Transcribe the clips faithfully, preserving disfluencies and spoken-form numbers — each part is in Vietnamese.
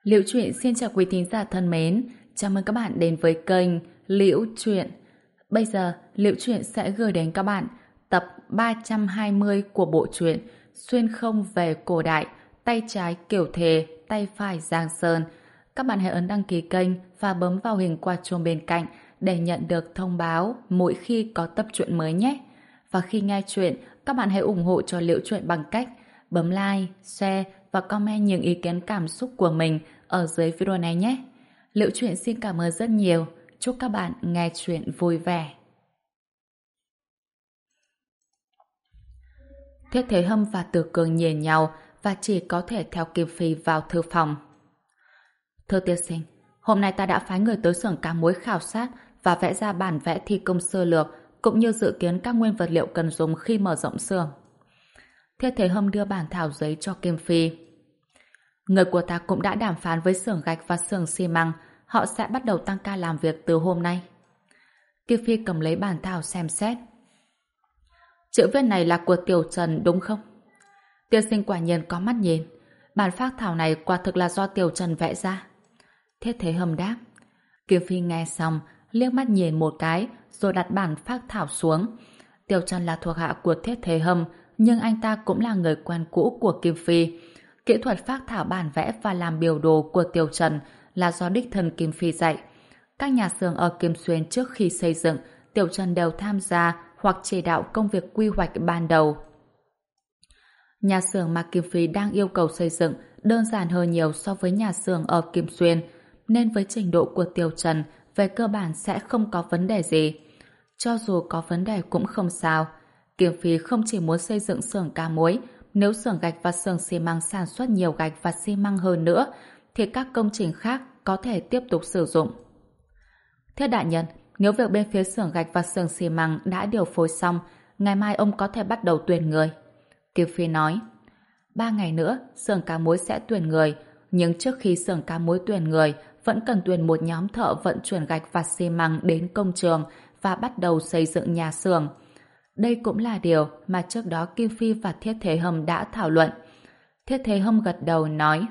Liễu Chuyện xin chào quý thính giả thân mến, chào mừng các bạn đến với kênh Liễu Chuyện. Bây giờ, Liễu Chuyện sẽ gửi đến các bạn tập ba trăm hai mươi của bộ truyện Xuyên không về cổ đại, tay trái Kiều Thề, tay phải Giang Sơn. Các bạn hãy ấn đăng ký kênh và bấm vào hình quả chuông bên cạnh để nhận được thông báo mỗi khi có tập truyện mới nhé. Và khi nghe chuyện, các bạn hãy ủng hộ cho Liễu Chuyện bằng cách bấm like, share và comment những ý kiến cảm xúc của mình ở dưới video này nhé. Liễu Chuyện xin cảm ơn rất nhiều. Chúc các bạn nghe chuyện vui vẻ. Thiết Thế Hâm và Từ Cường nhìn nhau và chỉ có thể theo Kim Phi vào thư phòng. Thưa tiên sinh, hôm nay ta đã phái người tới xưởng cá muối khảo sát và vẽ ra bản vẽ thi công sơ lược cũng như dự kiến các nguyên vật liệu cần dùng khi mở rộng xưởng. Thiết Thế Hâm đưa bản thảo giấy cho Kim Phi. Người của ta cũng đã đàm phán với xưởng gạch và xưởng xi măng, họ sẽ bắt đầu tăng ca làm việc từ hôm nay. Kim Phi cầm lấy bản thảo xem xét. Chữ viết này là của Tiểu Trần đúng không? Tiên sinh quả nhiên có mắt nhìn. Bản phác thảo này quả thực là do Tiểu Trần vẽ ra. Thiết Thế Hâm đáp. Kim Phi nghe xong, liếc mắt nhìn một cái, rồi đặt bản phác thảo xuống. Tiểu Trần là thuộc hạ của Thiết Thế Hâm, nhưng anh ta cũng là người quen cũ của Kim Phi. Kỹ thuật phác thảo bản vẽ và làm biểu đồ của Tiểu Trần là do đích thân Kim Phi dạy. Các nhà xưởng ở Kim Xuyên trước khi xây dựng, Tiểu Trần đều tham gia hoặc chỉ đạo công việc quy hoạch ban đầu. Nhà xưởng mà Kim Phi đang yêu cầu xây dựng đơn giản hơn nhiều so với nhà xưởng ở Kim Xuyên, nên với trình độ của Tiểu Trần về cơ bản sẽ không có vấn đề gì. Cho dù có vấn đề cũng không sao. Kim Phi không chỉ muốn xây dựng xưởng cá muối, nếu xưởng gạch và xưởng xi măng sản xuất nhiều gạch và xi măng hơn nữa, thì các công trình khác có thể tiếp tục sử dụng. Thiết đại nhân, nếu việc bên phía xưởng gạch và xưởng xi măng đã điều phối xong, ngày mai ông có thể bắt đầu tuyển người. Kim Phi nói, ba ngày nữa, xưởng cá muối sẽ tuyển người, nhưng trước khi xưởng cá muối tuyển người, vẫn cần tuyển một nhóm thợ vận chuyển gạch và xi măng đến công trường và bắt đầu xây dựng nhà xưởng. Đây cũng là điều mà trước đó Kim Phi và Thiết Thế Hâm đã thảo luận. Thiết Thế Hâm gật đầu nói,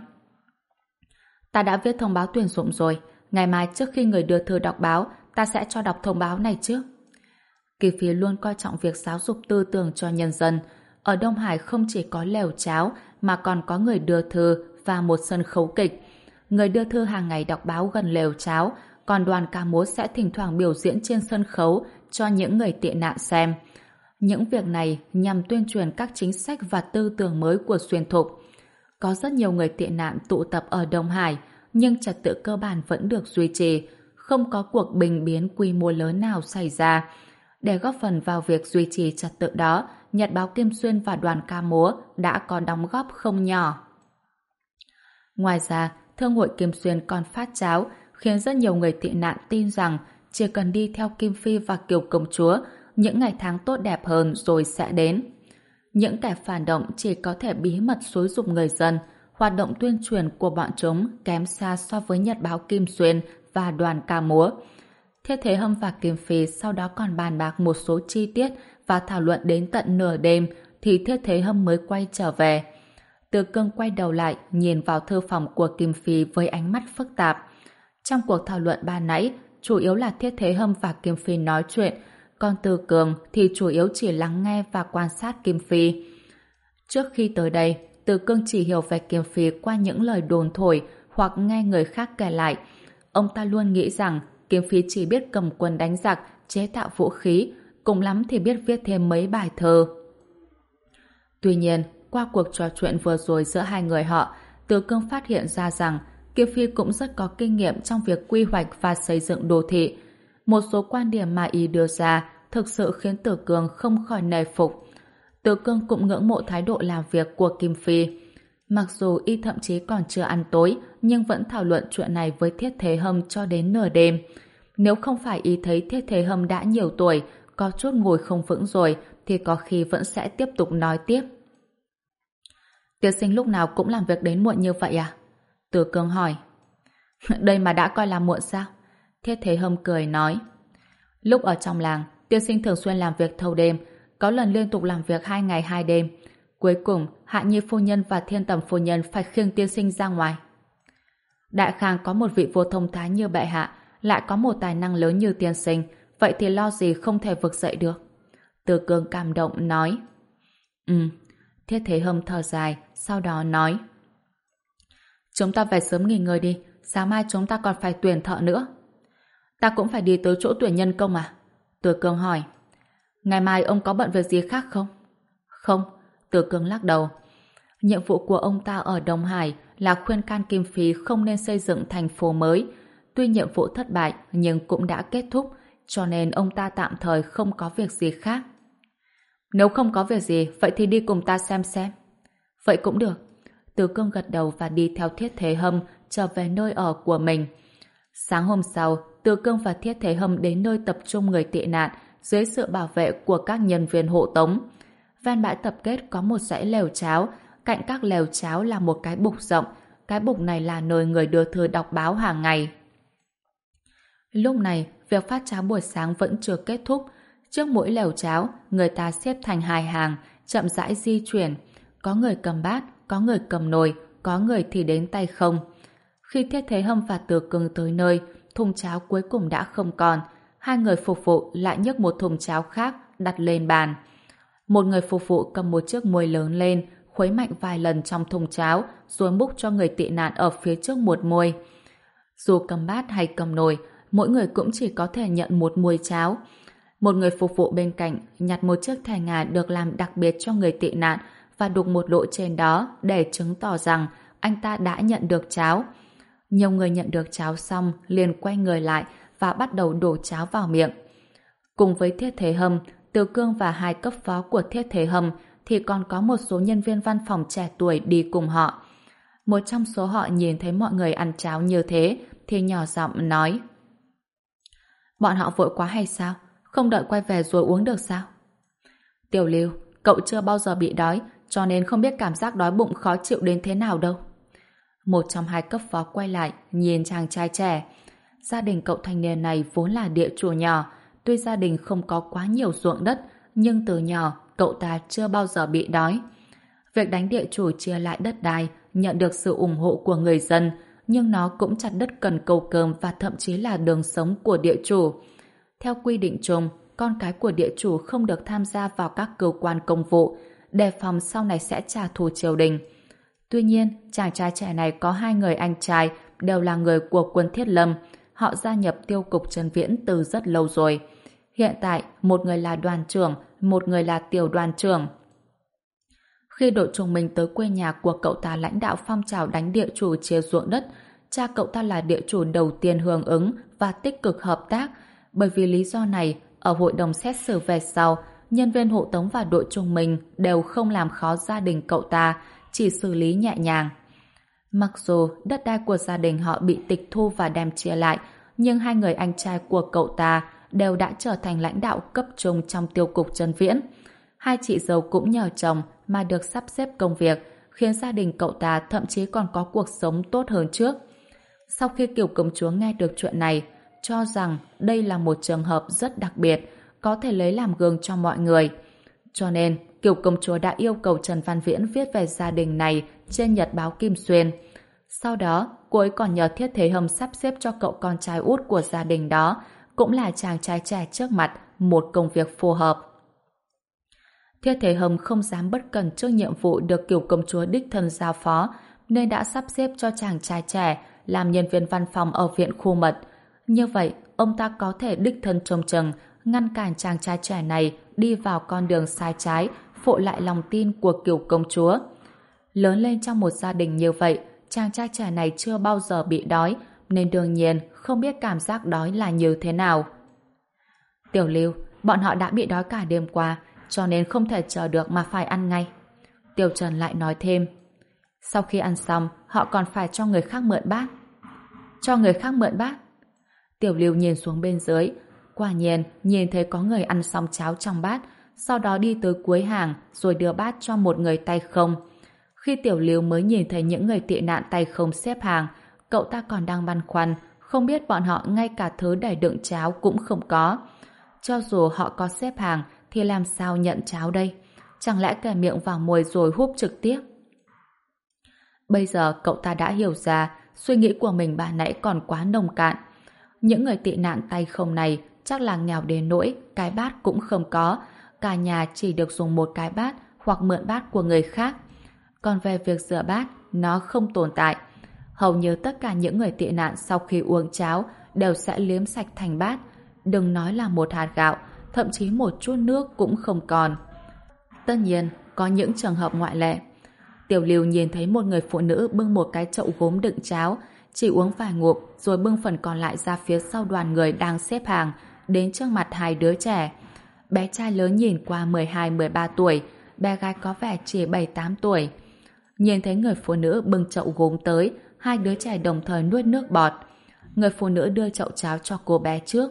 ta đã viết thông báo tuyển dụng rồi, ngày mai trước khi người đưa thư đọc báo, ta sẽ cho đọc thông báo này trước. Kim Phi luôn coi trọng việc giáo dục tư tưởng cho nhân dân. Ở Đông Hải không chỉ có lều cháo mà còn có người đưa thư và một sân khấu kịch. Người đưa thư hàng ngày đọc báo gần lều cháo, còn đoàn ca múa sẽ thỉnh thoảng biểu diễn trên sân khấu cho những người tị nạn xem. Những việc này nhằm tuyên truyền các chính sách và tư tưởng mới của Xuyên Thục. Có rất nhiều người tị nạn tụ tập ở Đông Hải, nhưng trật tự cơ bản vẫn được duy trì, không có cuộc bình biến quy mô lớn nào xảy ra. Để góp phần vào việc duy trì trật tự đó, Nhật báo Kim Xuyên và đoàn ca múa đã có đóng góp không nhỏ. Ngoài ra, Thương hội Kim Xuyên còn phát cháo, khiến rất nhiều người tị nạn tin rằng chỉ cần đi theo Kim Phi và Kiều Công Chúa, những ngày tháng tốt đẹp hơn rồi sẽ đến. Những kẻ phản động chỉ có thể bí mật xúi giục người dân. Hoạt động tuyên truyền của bọn chúng kém xa so với Nhật báo Kim Xuyên và đoàn ca múa. Thiết Thế Hâm và Kim Phi sau đó còn bàn bạc một số chi tiết và thảo luận đến tận nửa đêm thì Thiết Thế Hâm mới quay trở về. Từ Cương quay đầu lại nhìn vào thư phòng của Kim Phi với ánh mắt phức tạp. Trong cuộc thảo luận ban nãy, chủ yếu là Thiết Thế Hâm và Kim Phi nói chuyện, còn Từ Cường thì chủ yếu chỉ lắng nghe và quan sát Kim Phi. Trước khi tới đây, Từ Cương chỉ hiểu về Kim Phi qua những lời đồn thổi hoặc nghe người khác kể lại. Ông ta luôn nghĩ rằng Kim Phi chỉ biết cầm quân đánh giặc, chế tạo vũ khí, cùng lắm thì biết viết thêm mấy bài thơ. Tuy nhiên, qua cuộc trò chuyện vừa rồi giữa hai người họ, Từ Cương phát hiện ra rằng Kim Phi cũng rất có kinh nghiệm trong việc quy hoạch và xây dựng đô thị. Một số quan điểm mà y đưa ra thực sự khiến Từ Cương không khỏi nể phục. Từ Cương cũng ngưỡng mộ thái độ làm việc của Kim Phi. Mặc dù y thậm chí còn chưa ăn tối, nhưng vẫn thảo luận chuyện này với Thiết Thế Hâm cho đến nửa đêm. Nếu không phải y thấy Thiết Thế Hâm đã nhiều tuổi, có chút ngồi không vững rồi, thì có khi vẫn sẽ tiếp tục nói tiếp. Tiên sinh lúc nào cũng làm việc đến muộn như vậy à? Từ Cương hỏi. Đây mà đã coi là muộn sao? Thiết Thế Hâm cười nói. Lúc ở trong làng, tiên sinh thường xuyên làm việc thâu đêm, có lần liên tục làm việc hai ngày hai đêm. Cuối cùng, Hạ Nhi phu nhân và Thiên Tầm phu nhân phải khiêng tiên sinh ra ngoài. Đại Khang có một vị vua thông thái như bệ hạ, lại có một tài năng lớn như tiên sinh, vậy thì lo gì không thể vực dậy được. Từ Cương cảm động nói. Ừ, Thiết Thế Hâm thở dài, sau đó nói. Chúng ta phải sớm nghỉ ngơi đi, sáng mai chúng ta còn phải tuyển thợ nữa. Ta cũng phải đi tới chỗ tuyển nhân công à? Từ Cương hỏi. Ngày mai ông có bận việc gì khác không? Không, Từ Cương lắc đầu. Nhiệm vụ của ông ta ở Đông Hải là khuyên can Kim Phí không nên xây dựng thành phố mới. Tuy nhiệm vụ thất bại nhưng cũng đã kết thúc, cho nên ông ta tạm thời không có việc gì khác. Nếu không có việc gì, vậy thì đi cùng ta xem xem. Vậy cũng được. Từ Cương gật đầu và đi theo Thiết Thế Hâm trở về nơi ở của mình. Sáng hôm sau, Từ Cương và Thiết Thế Hâm đến nơi tập trung người tị nạn dưới sự bảo vệ của các nhân viên hộ tống. Ven bãi tập kết có một dãy lều cháo, cạnh các lều cháo là một cái bục rộng. Cái bục này là nơi người đưa thư đọc báo hàng ngày. Lúc này, việc phát cháo buổi sáng vẫn chưa kết thúc. Trước mỗi lều cháo, người ta xếp thành hai hàng, chậm rãi di chuyển. Có người cầm bát, có người cầm nồi, có người thì đến tay không. Khi Thiết Thế Hâm và Từ Cương tới nơi, thùng cháo cuối cùng đã không còn. Hai người phục vụ lại nhấc một thùng cháo khác đặt lên bàn. Một người phục vụ cầm một chiếc muôi lớn lên, khuấy mạnh vài lần trong thùng cháo, rồi múc cho người tị nạn ở phía trước một muôi. Dù cầm bát hay cầm nồi, mỗi người cũng chỉ có thể nhận một muôi cháo. Một người phục vụ bên cạnh nhặt một chiếc thẻ ngà được làm đặc biệt cho người tị nạn và đục một lỗ trên đó để chứng tỏ rằng anh ta đã nhận được cháo. Nhiều người nhận được cháo xong liền quay người lại và bắt đầu đổ cháo vào miệng. Cùng với Thiết Thế Hâm, Từ Cương và hai cấp phó của Thiết Thế Hâm thì còn có một số nhân viên văn phòng trẻ tuổi đi cùng họ. Một trong số họ nhìn thấy mọi người ăn cháo như thế thì nhỏ giọng nói: Bọn họ vội quá hay sao? Không đợi quay về rồi uống được sao? Tiểu Lưu, cậu chưa bao giờ bị đói, cho nên không biết cảm giác đói bụng khó chịu đến thế nào đâu. Một trong hai cấp phó quay lại, nhìn chàng trai trẻ. Gia đình cậu thanh niên này vốn là địa chủ nhỏ, tuy gia đình không có quá nhiều ruộng đất, nhưng từ nhỏ cậu ta chưa bao giờ bị đói. Việc đánh địa chủ chia lại đất đai nhận được sự ủng hộ của người dân, nhưng nó cũng chặt đứt cần cầu cơm và thậm chí là đường sống của địa chủ. Theo quy định chung, con cái của địa chủ không được tham gia vào các cơ quan công vụ, đề phòng sau này sẽ trả thù triều đình. Tuy nhiên, chàng trai trẻ này có hai người anh trai đều là người của quân Thiết Lâm. Họ gia nhập tiêu cục Trần Viễn từ rất lâu rồi. Hiện tại, một người là đoàn trưởng, một người là tiểu đoàn trưởng. Khi đội trùng mình tới quê nhà của cậu ta lãnh đạo phong trào đánh địa chủ chia ruộng đất, cha cậu ta là địa chủ đầu tiên hưởng ứng và tích cực hợp tác. Bởi vì lý do này, ở hội đồng xét xử về sau, nhân viên hộ tống và đội trùng mình đều không làm khó gia đình cậu ta, chỉ xử lý nhẹ nhàng. Mặc dù đất đai của gia đình họ bị tịch thu và đem chia lại, nhưng hai người anh trai của cậu ta đều đã trở thành lãnh đạo cấp trung trong tiêu cục Trần Viễn. Hai chị dâu cũng nhờ chồng mà được sắp xếp công việc, khiến gia đình cậu ta thậm chí còn có cuộc sống tốt hơn trước. Sau khi Kiều công chúa nghe được chuyện này, cho rằng đây là một trường hợp rất đặc biệt, có thể lấy làm gương cho mọi người. Cho nên, Kiều công chúa đã yêu cầu Trần Văn Viễn viết về gia đình này trên nhật báo Kim Xuyên. Sau đó, cô ấy còn nhờ Thiết Thế Hâm sắp xếp cho cậu con trai út của gia đình đó, cũng là chàng trai trẻ trước mặt, một công việc phù hợp. Thiết Thế Hâm không dám bất cẩn trước nhiệm vụ được Kiều công chúa đích thân giao phó, nên đã sắp xếp cho chàng trai trẻ làm nhân viên văn phòng ở viện khu mật. Như vậy, ông ta có thể đích thân trông chừng, ngăn cản chàng trai trẻ này đi vào con đường sai trái, phụ lại lòng tin của Kiều công chúa. Lớn lên trong một gia đình như vậy, chàng trai trẻ này chưa bao giờ bị đói, nên đương nhiên không biết cảm giác đói là như thế nào. Tiểu Lưu, bọn họ đã bị đói cả đêm qua, cho nên không thể chờ được mà phải ăn ngay. Tiểu Trần lại nói thêm. Sau khi ăn xong, họ còn phải cho người khác mượn bát. Cho người khác mượn bát? Tiểu Lưu nhìn xuống bên dưới, quả nhiên nhìn thấy có người ăn xong cháo trong bát, sau đó đi tới cuối hàng rồi đưa bát cho một người tay không. Khi Tiểu Lưu mới nhìn thấy những người tị nạn tay không xếp hàng, cậu ta còn đang băn khoăn, không biết bọn họ ngay cả thứ để đựng cháo cũng không có. Cho dù họ có xếp hàng thì làm sao nhận cháo đây? Chẳng lẽ kề miệng vào môi rồi húp trực tiếp? Bây giờ cậu ta đã hiểu ra suy nghĩ của mình bà nãy còn quá nông cạn. Những người tị nạn tay không này chắc là nghèo đến nỗi cái bát cũng không có, cả nhà chỉ được dùng một cái bát hoặc mượn bát của người khác. Còn về việc rửa bát, nó không tồn tại. Hầu như tất cả những người tị nạn sau khi uống cháo đều sẽ liếm sạch thành bát, đừng nói là một hạt gạo, thậm chí một chút nước cũng không còn. Tất nhiên, có những trường hợp ngoại lệ. Tiểu Lưu nhìn thấy một người phụ nữ bưng một cái chậu gốm đựng cháo, chỉ uống vài ngụm rồi bưng phần còn lại ra phía sau đoàn người đang xếp hàng, đến trước mặt hai đứa trẻ. Bé trai lớn nhìn qua mười hai mười ba tuổi, bé gái có vẻ chỉ bảy tám tuổi. Nhìn thấy người phụ nữ bưng chậu gốm tới, hai đứa trẻ đồng thời nuốt nước bọt. Người phụ nữ đưa chậu cháo cho cô bé trước.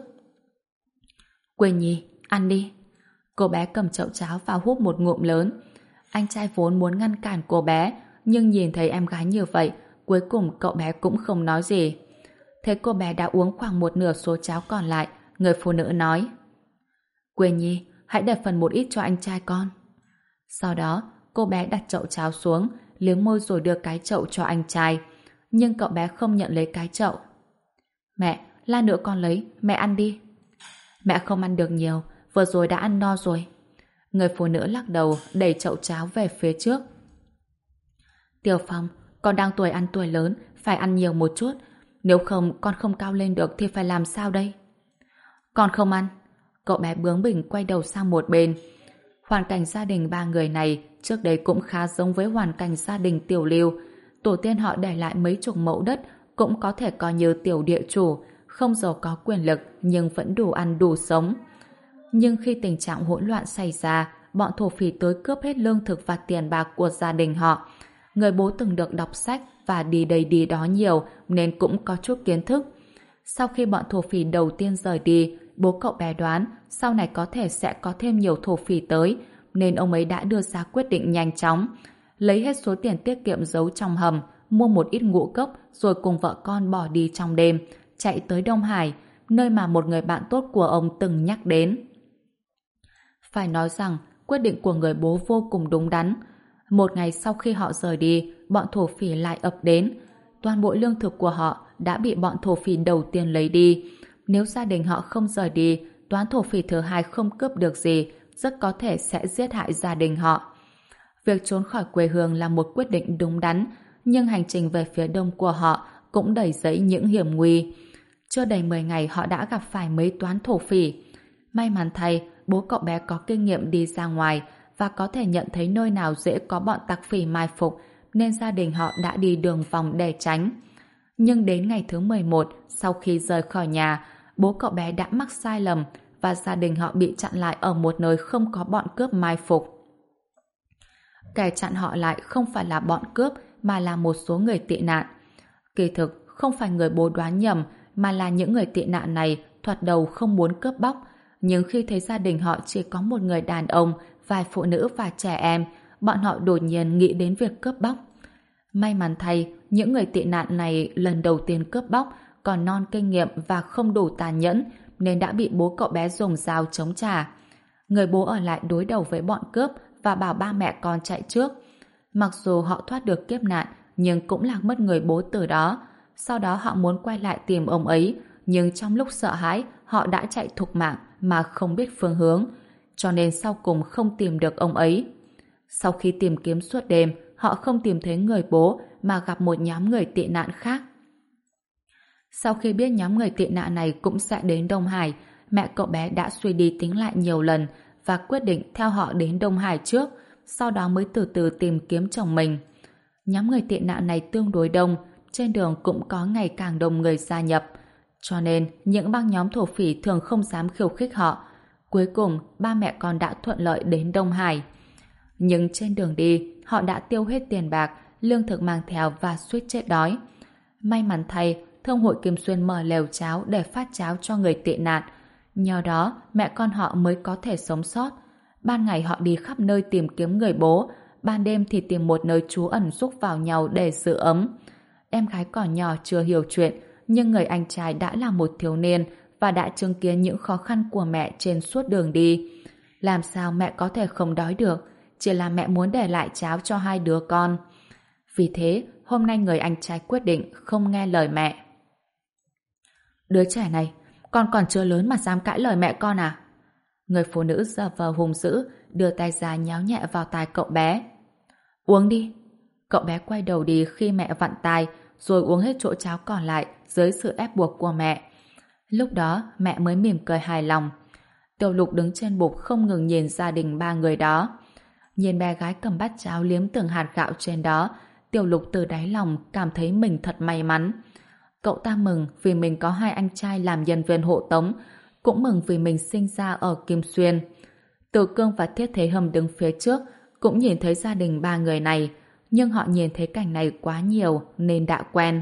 Quỳnh Nhi, ăn đi. Cô bé cầm chậu cháo và húp một ngụm lớn. Anh trai vốn muốn ngăn cản cô bé, nhưng nhìn thấy em gái như vậy, cuối cùng cậu bé cũng không nói gì. Thế cô bé đã uống khoảng một nửa số cháo còn lại, người phụ nữ nói: Quỳnh Nhi, hãy để phần một ít cho anh trai con. Sau đó, cô bé đặt chậu cháo xuống, liếm môi rồi đưa cái chậu cho anh trai. Nhưng cậu bé không nhận lấy cái chậu. Mẹ, lát nữa con lấy, mẹ ăn đi. Mẹ không ăn được nhiều, vừa rồi đã ăn no rồi. Người phụ nữ lắc đầu, đẩy chậu cháo về phía trước. Tiểu Phong, con đang tuổi ăn tuổi lớn, phải ăn nhiều một chút. Nếu không, con không cao lên được thì phải làm sao đây? Con không ăn. Cậu bé bướng bỉnh quay đầu sang một bên. Hoàn cảnh gia đình ba người này trước đây cũng khá giống với hoàn cảnh gia đình Tiểu Lưu. Tổ tiên họ để lại mấy chục mẫu đất, cũng có thể coi như tiểu địa chủ, không giàu có quyền lực nhưng vẫn đủ ăn đủ sống. Nhưng khi tình trạng hỗn loạn xảy ra, bọn thổ phỉ tới cướp hết lương thực và tiền bạc của gia đình họ. Người bố từng được đọc sách và đi đây đi đó nhiều nên cũng có chút kiến thức. Sau khi bọn thổ phỉ đầu tiên rời đi, bố cậu bé đoán sau này có thể sẽ có thêm nhiều thổ phỉ tới, nên ông ấy đã đưa ra quyết định nhanh chóng. Lấy hết số tiền tiết kiệm giấu trong hầm, mua một ít ngũ cốc rồi cùng vợ con bỏ đi trong đêm, chạy tới Đông Hải, nơi mà một người bạn tốt của ông từng nhắc đến. Phải nói rằng, quyết định của người bố vô cùng đúng đắn. Một ngày sau khi họ rời đi, bọn thổ phỉ lại ập đến. Toàn bộ lương thực của họ đã bị bọn thổ phỉ đầu tiên lấy đi. Nếu gia đình họ không rời đi, toán thổ phỉ thứ hai không cướp được gì, rất có thể sẽ giết hại gia đình họ. Việc trốn khỏi quê hương là một quyết định đúng đắn, nhưng hành trình về phía đông của họ cũng đầy dẫy những hiểm nguy. Chưa đầy mười ngày họ đã gặp phải mấy toán thổ phỉ. May mắn thay, bố cậu bé có kinh nghiệm đi ra ngoài và có thể nhận thấy nơi nào dễ có bọn tặc phỉ mai phục, nên gia đình họ đã đi đường vòng để tránh. Nhưng đến ngày thứ mười một, sau khi rời khỏi nhà, bố cậu bé đã mắc sai lầm và gia đình họ bị chặn lại ở một nơi không có bọn cướp mai phục. Kẻ chặn họ lại không phải là bọn cướp mà là một số người tị nạn. Kỳ thực, không phải người bố đoán nhầm mà là những người tị nạn này thoạt đầu không muốn cướp bóc, nhưng khi thấy gia đình họ chỉ có một người đàn ông, vài phụ nữ và trẻ em, bọn họ đột nhiên nghĩ đến việc cướp bóc. May mắn thay, những người tị nạn này lần đầu tiên cướp bóc, còn non kinh nghiệm và không đủ tàn nhẫn, nên đã bị bố cậu bé dùng dao chống trả. Người bố ở lại đối đầu với bọn cướp và bảo ba mẹ con chạy trước. Mặc dù họ thoát được kiếp nạn, nhưng cũng lạc mất người bố từ đó. Sau đó họ muốn quay lại tìm ông ấy, nhưng trong lúc sợ hãi, họ đã chạy thục mạng mà không biết phương hướng, cho nên sau cùng không tìm được ông ấy. Sau khi tìm kiếm suốt đêm, họ không tìm thấy người bố mà gặp một nhóm người tị nạn khác. Sau khi biết nhóm người tị nạn này cũng sẽ đến Đông Hải, mẹ cậu bé đã suy đi tính lại nhiều lần và quyết định theo họ đến Đông Hải trước, sau đó mới từ từ tìm kiếm chồng mình. Nhóm người tị nạn này tương đối đông, trên đường cũng có ngày càng đông người gia nhập, cho nên những băng nhóm thổ phỉ thường không dám khiêu khích họ. Cuối cùng, ba mẹ con đã thuận lợi đến Đông Hải. Nhưng trên đường đi, họ đã tiêu hết tiền bạc, lương thực mang theo và suýt chết đói. May mắn thay, Thương hội Kim Xuyên mở lều cháo để phát cháo cho người tị nạn. Nhờ đó, mẹ con họ mới có thể sống sót. Ban ngày họ đi khắp nơi tìm kiếm người bố, ban đêm thì tìm một nơi trú ẩn xúc vào nhau để giữ ấm. Em gái còn nhỏ chưa hiểu chuyện, nhưng người anh trai đã là một thiếu niên và đã chứng kiến những khó khăn của mẹ trên suốt đường đi. Làm sao mẹ có thể không đói được, chỉ là mẹ muốn để lại cháo cho hai đứa con. Vì thế, hôm nay người anh trai quyết định không nghe lời mẹ. Đứa trẻ này, con còn chưa lớn mà dám cãi lời mẹ con à? Người phụ nữ giơ vờ hung dữ, đưa tay ra nhéo nhẹ vào tai cậu bé. Uống đi. Cậu bé quay đầu đi khi mẹ vặn tai, rồi uống hết chỗ cháo còn lại dưới sự ép buộc của mẹ. Lúc đó mẹ mới mỉm cười hài lòng. Tiểu Lục đứng trên bục không ngừng nhìn gia đình ba người đó. Nhìn bé gái cầm bát cháo liếm từng hạt gạo trên đó, Tiểu Lục từ đáy lòng cảm thấy mình thật may mắn. Cậu ta mừng vì mình có hai anh trai làm nhân viên hộ tống, cũng mừng vì mình sinh ra ở Kim Xuyên. Từ Cương và Thiết Thế Hâm đứng phía trước cũng nhìn thấy gia đình ba người này, nhưng họ nhìn thấy cảnh này quá nhiều nên đã quen.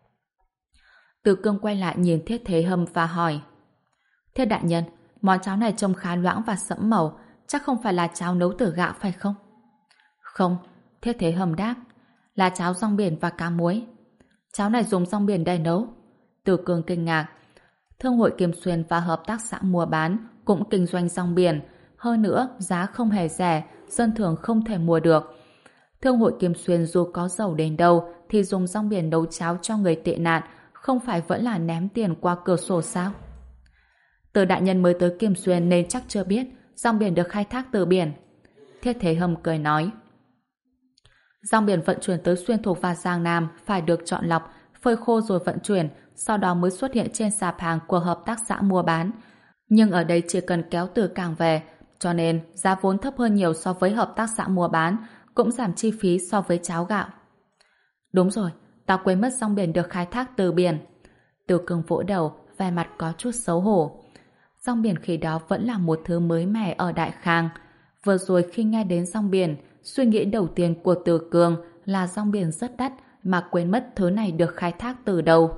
Từ Cương quay lại nhìn Thiết Thế Hâm và hỏi: Thiết đại nhân, món cháo này trông khá loãng và sẫm màu, chắc không phải là cháo nấu từ gạo phải không? Không, Thiết Thế Hâm đáp, là cháo rong biển và cá muối. Cháo này dùng rong biển để nấu. Từ Cương kinh ngạc. Thương hội Kim Xuyên và hợp tác xã mua bán cũng kinh doanh rong biển, hơn nữa giá không hề rẻ, dân thường không thể mua được. Thương hội Kim Xuyên dù có giàu đến đâu thì dùng rong biển nấu cháo cho người tị nạn không phải vẫn là ném tiền qua cửa sổ sao? Từ đại nhân mới tới Kim Xuyên nên chắc chưa biết rong biển được khai thác từ biển. Thiết Thế Hâm cười nói. Rong biển vận chuyển tới Xuyên Thục và Giang Nam phải được chọn lọc, phơi khô rồi vận chuyển, sau đó mới xuất hiện trên sạp hàng của hợp tác xã mua bán. Nhưng ở đây chỉ cần kéo từ cảng về, cho nên giá vốn thấp hơn nhiều so với hợp tác xã mua bán, cũng giảm chi phí so với cháo gạo. Đúng rồi, tao quên mất rong biển được khai thác từ biển. Từ Cương vỗ đầu, vẻ mặt có chút xấu hổ. Rong biển khi đó vẫn là một thứ mới mẻ ở Đại Khang. Vừa rồi khi nghe đến rong biển, suy nghĩ đầu tiên của Từ Cương là rong biển rất đắt mà quên mất thứ này được khai thác từ đâu.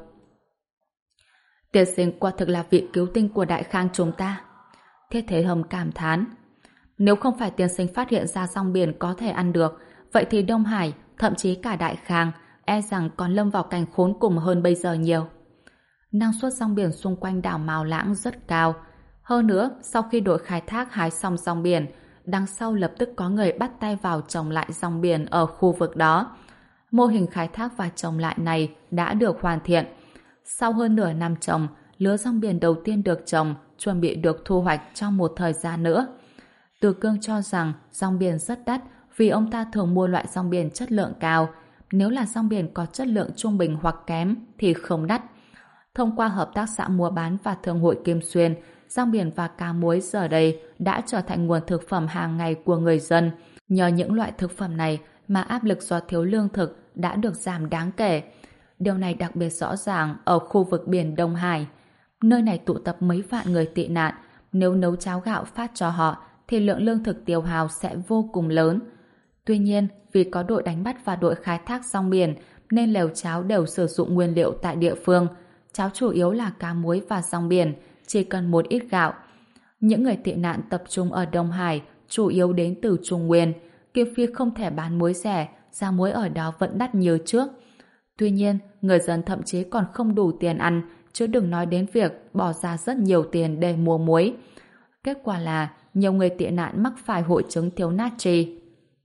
Tiên sinh quả thực là vị cứu tinh của Đại Khang chúng ta. Thiết Thế Hâm cảm thán. Nếu không phải tiên sinh phát hiện ra rong biển có thể ăn được, vậy thì Đông Hải, thậm chí cả Đại Khang, e rằng còn lâm vào cảnh khốn cùng hơn bây giờ nhiều. Năng suất rong biển xung quanh đảo Mao Lãng rất cao. Hơn nữa, sau khi đội khai thác hái xong rong biển, đằng sau lập tức có người bắt tay vào trồng lại rong biển ở khu vực đó. Mô hình khai thác và trồng lại này đã được hoàn thiện. Sau hơn nửa năm trồng, lứa rong biển đầu tiên được trồng, chuẩn bị được thu hoạch trong một thời gian nữa. Từ Cương cho rằng rong biển rất đắt vì ông ta thường mua loại rong biển chất lượng cao. Nếu là rong biển có chất lượng trung bình hoặc kém thì không đắt. Thông qua hợp tác xã mua bán và thương hội Kim Xuyên, rong biển và cá muối giờ đây đã trở thành nguồn thực phẩm hàng ngày của người dân. Nhờ những loại thực phẩm này mà áp lực do thiếu lương thực đã được giảm đáng kể. Điều này đặc biệt rõ ràng ở khu vực biển Đông Hải. Nơi này tụ tập mấy vạn người tị nạn. Nếu nấu cháo gạo phát cho họ thì lượng lương thực tiêu hao sẽ vô cùng lớn. Tuy nhiên, vì có đội đánh bắt và đội khai thác rong biển nên lều cháo đều sử dụng nguyên liệu tại địa phương. Cháo chủ yếu là cá muối và rong biển, chỉ cần một ít gạo. Những người tị nạn tập trung ở Đông Hải chủ yếu đến từ Trung Nguyên. Kim Phi không thể bán muối rẻ, giá muối ở đó vẫn đắt như trước. Tuy nhiên, người dân thậm chí còn không đủ tiền ăn, chứ đừng nói đến việc bỏ ra rất nhiều tiền để mua muối. Kết quả là nhiều người tị nạn mắc phải hội chứng thiếu natri.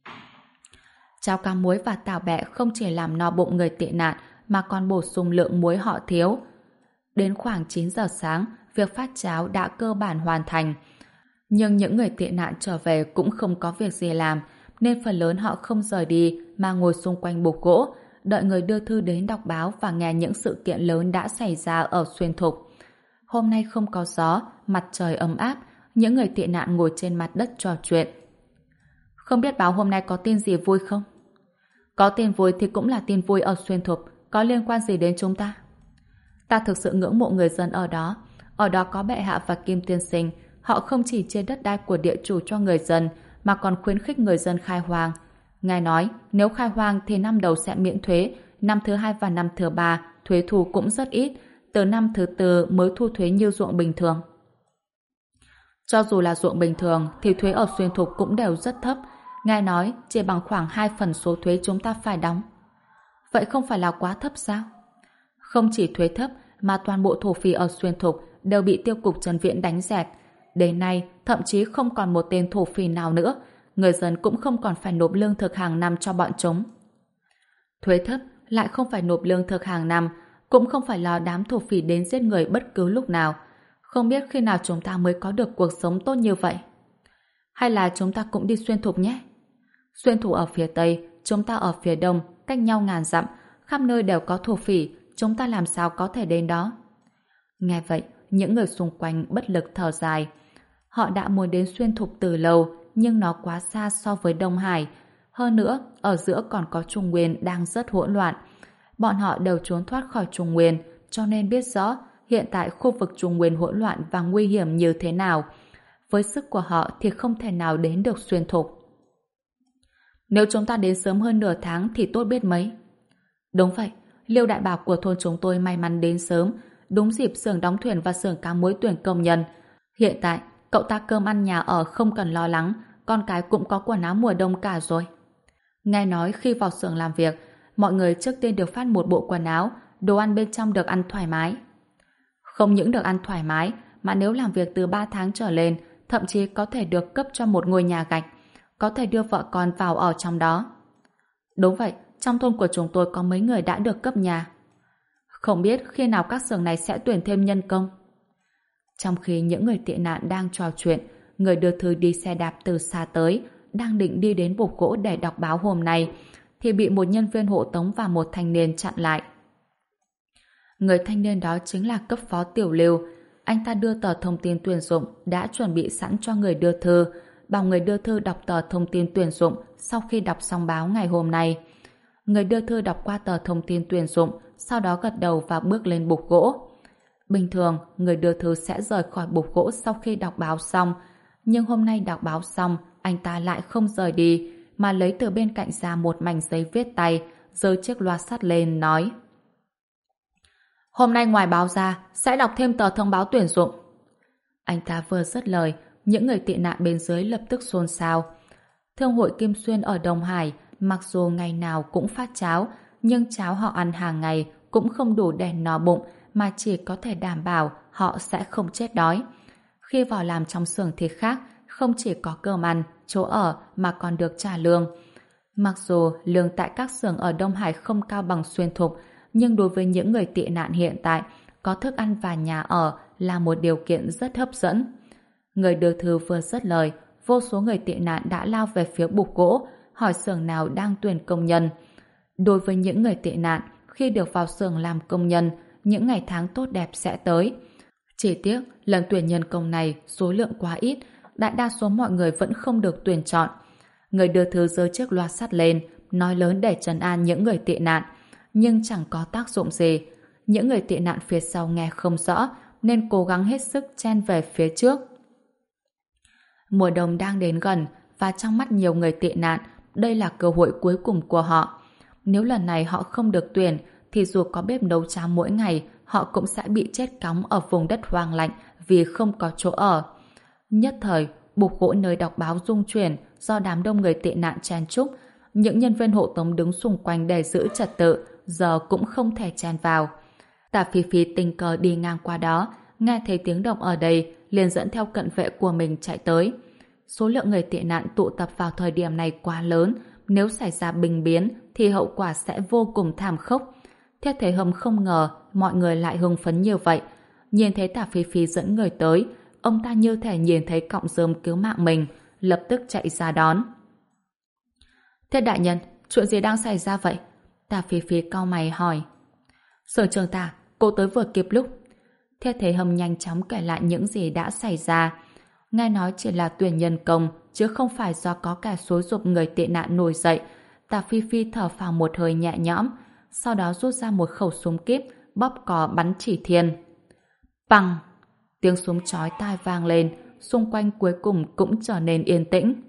Cháo cá muối và tảo bẹ không chỉ làm no bụng người tị nạn mà còn bổ sung lượng muối họ thiếu. Đến khoảng chín giờ sáng, việc phát cháo đã cơ bản hoàn thành. Nhưng những người tị nạn trở về cũng không có việc gì làm, nên phần lớn họ không rời đi mà ngồi xung quanh bục gỗ, đợi người đưa thư đến đọc báo và nghe những sự kiện lớn đã xảy ra ở Xuyên Thục. Hôm nay không có gió, mặt trời ấm áp, những người tị nạn ngồi trên mặt đất trò chuyện. Không biết báo hôm nay có tin gì vui không? Có tin vui thì cũng là tin vui ở Xuyên Thục, có liên quan gì đến chúng ta? Ta thực sự ngưỡng mộ người dân ở đó. Ở đó có bệ hạ và Kim tiên sinh, họ không chỉ chia đất đai của địa chủ cho người dân mà còn khuyến khích người dân khai hoang. Ngài nói, nếu khai hoang thì năm đầu sẽ miễn thuế, năm thứ hai và năm thứ ba thuế thu cũng rất ít, từ năm thứ tư mới thu thuế như ruộng bình thường. Cho dù là ruộng bình thường thì thuế ở Xuyên Thục cũng đều rất thấp. Ngài nói chỉ bằng khoảng hai phần số thuế chúng ta phải đóng. Vậy không phải là quá thấp sao? Không chỉ thuế thấp mà toàn bộ thổ phỉ ở Xuyên Thục đều bị tiêu cục Trần Viễn đánh dẹp. Đến nay thậm chí không còn một tên thổ phỉ nào nữa. Người dân cũng không còn phải nộp lương thực hàng năm cho bọn chúng. Thuế thấp lại không phải nộp lương thực hàng năm, cũng không phải lo đám thổ phỉ đến giết người bất cứ lúc nào. Không biết khi nào chúng ta mới có được cuộc sống tốt như vậy. Hay là chúng ta cũng đi xuyên thục nhé? Xuyên thục ở phía Tây, chúng ta ở phía Đông, cách nhau ngàn dặm, khắp nơi đều có thổ phỉ, chúng ta làm sao có thể đến đó? Nghe vậy, những người xung quanh bất lực thở dài. Họ đã muốn đến xuyên thục từ lâu, nhưng nó quá xa so với Đông Hải. Hơn nữa, ở giữa còn có Trung Nguyên đang rất hỗn loạn. Bọn họ đều trốn thoát khỏi Trung Nguyên, cho nên biết rõ hiện tại khu vực Trung Nguyên hỗn loạn và nguy hiểm như thế nào. Với sức của họ thì không thể nào đến được xuyên thục. Nếu chúng ta đến sớm hơn nửa tháng thì tốt biết mấy. Đúng vậy, Liêu Đại Bảo của thôn chúng tôi may mắn đến sớm, đúng dịp xưởng đóng thuyền và xưởng cá muối tuyển công nhân. Hiện tại, cậu ta cơm ăn nhà ở không cần lo lắng, con cái cũng có quần áo mùa đông cả rồi. Nghe nói khi vào xưởng làm việc, mọi người trước tiên được phát một bộ quần áo, đồ ăn bên trong được ăn thoải mái. Không những được ăn thoải mái, mà nếu làm việc từ ba tháng trở lên, thậm chí có thể được cấp cho một ngôi nhà gạch, có thể đưa vợ con vào ở trong đó. Đúng vậy, trong thôn của chúng tôi có mấy người đã được cấp nhà. Không biết khi nào các xưởng này sẽ tuyển thêm nhân công. Trong khi những người tị nạn đang trò chuyện, người đưa thư đi xe đạp từ xa tới, đang định đi đến bục gỗ để đọc báo hôm nay, thì bị một nhân viên hộ tống và một thanh niên chặn lại. Người thanh niên đó chính là cấp phó Tiểu Lưu. Anh ta đưa tờ thông tin tuyển dụng đã chuẩn bị sẵn cho người đưa thư, bảo người đưa thư đọc tờ thông tin tuyển dụng sau khi đọc xong báo ngày hôm nay. Người đưa thư đọc qua tờ thông tin tuyển dụng, sau đó gật đầu và bước lên bục gỗ. Bình thường, người đưa thư sẽ rời khỏi bục gỗ sau khi đọc báo xong, nhưng hôm nay đọc báo xong, anh ta lại không rời đi, mà lấy từ bên cạnh ra một mảnh giấy viết tay, giơ chiếc loa sắt lên, nói: Hôm nay ngoài báo ra, sẽ đọc thêm tờ thông báo tuyển dụng. Anh ta vừa dứt lời, những người tị nạn bên dưới lập tức xôn xao. Thương hội Kim Xuyên ở Đông Hải, mặc dù ngày nào cũng phát cháo, nhưng cháo họ ăn hàng ngày cũng không đủ để no bụng, mà chỉ có thể đảm bảo họ sẽ không chết đói. Khi vào làm trong xưởng thì khác, không chỉ có cơm ăn, chỗ ở mà còn được trả lương. Mặc dù lương tại các xưởng ở Đông Hải không cao bằng xuyên thục, nhưng đối với những người tị nạn hiện tại, có thức ăn và nhà ở là một điều kiện rất hấp dẫn. Người đưa thư vừa dứt lời, vô số người tị nạn đã lao về phía bục gỗ, hỏi xưởng nào đang tuyển công nhân. Đối với những người tị nạn, khi được vào xưởng làm công nhân, những ngày tháng tốt đẹp sẽ tới. Chỉ tiếc, lần tuyển nhân công này số lượng quá ít, đại đa số mọi người vẫn không được tuyển chọn. Người đưa thư giơ chiếc loa sắt lên, nói lớn để trấn an những người tị nạn, nhưng chẳng có tác dụng gì. Những người tị nạn phía sau nghe không rõ, nên cố gắng hết sức chen về phía trước. Mùa đông đang đến gần, và trong mắt nhiều người tị nạn, đây là cơ hội cuối cùng của họ. Nếu lần này họ không được tuyển, thì dù có bếp nấu cháo mỗi ngày, họ cũng sẽ bị chết cóng ở vùng đất hoang lạnh vì không có chỗ ở. Nhất thời, bục gỗ nơi đọc báo rung chuyển do đám đông người tị nạn chen chúc. Những nhân viên hộ tống đứng xung quanh để giữ trật tự, giờ cũng không thể chen vào. Tả Phi Phi tình cờ đi ngang qua đó, nghe thấy tiếng động ở đây, liền dẫn theo cận vệ của mình chạy tới. Số lượng người tị nạn tụ tập vào thời điểm này quá lớn, nếu xảy ra bình biến thì hậu quả sẽ vô cùng thảm khốc. Thiết Thế Hâm không ngờ mọi người lại hưng phấn như vậy. Nhìn thấy Tả Phi Phi dẫn người tới, ông ta như thể nhìn thấy cọng rơm cứu mạng mình, lập tức chạy ra đón. Thiết đại nhân, chuyện gì đang xảy ra vậy? Tả Phi Phi cau mày hỏi. Sở trường Tả, cô tới vừa kịp lúc. Thiết Thế Hâm nhanh chóng kể lại những gì đã xảy ra. Nghe nói chỉ là tuyển nhân công, chứ không phải do có kẻ xúi giục người tị nạn nổi dậy. Tả Phi Phi thở phào một hơi nhẹ nhõm, sau đó rút ra một khẩu súng kíp, bóp cò bắn chỉ thiên. Bằng! Tiếng súng chói tai vang lên, xung quanh cuối cùng cũng trở nên yên tĩnh.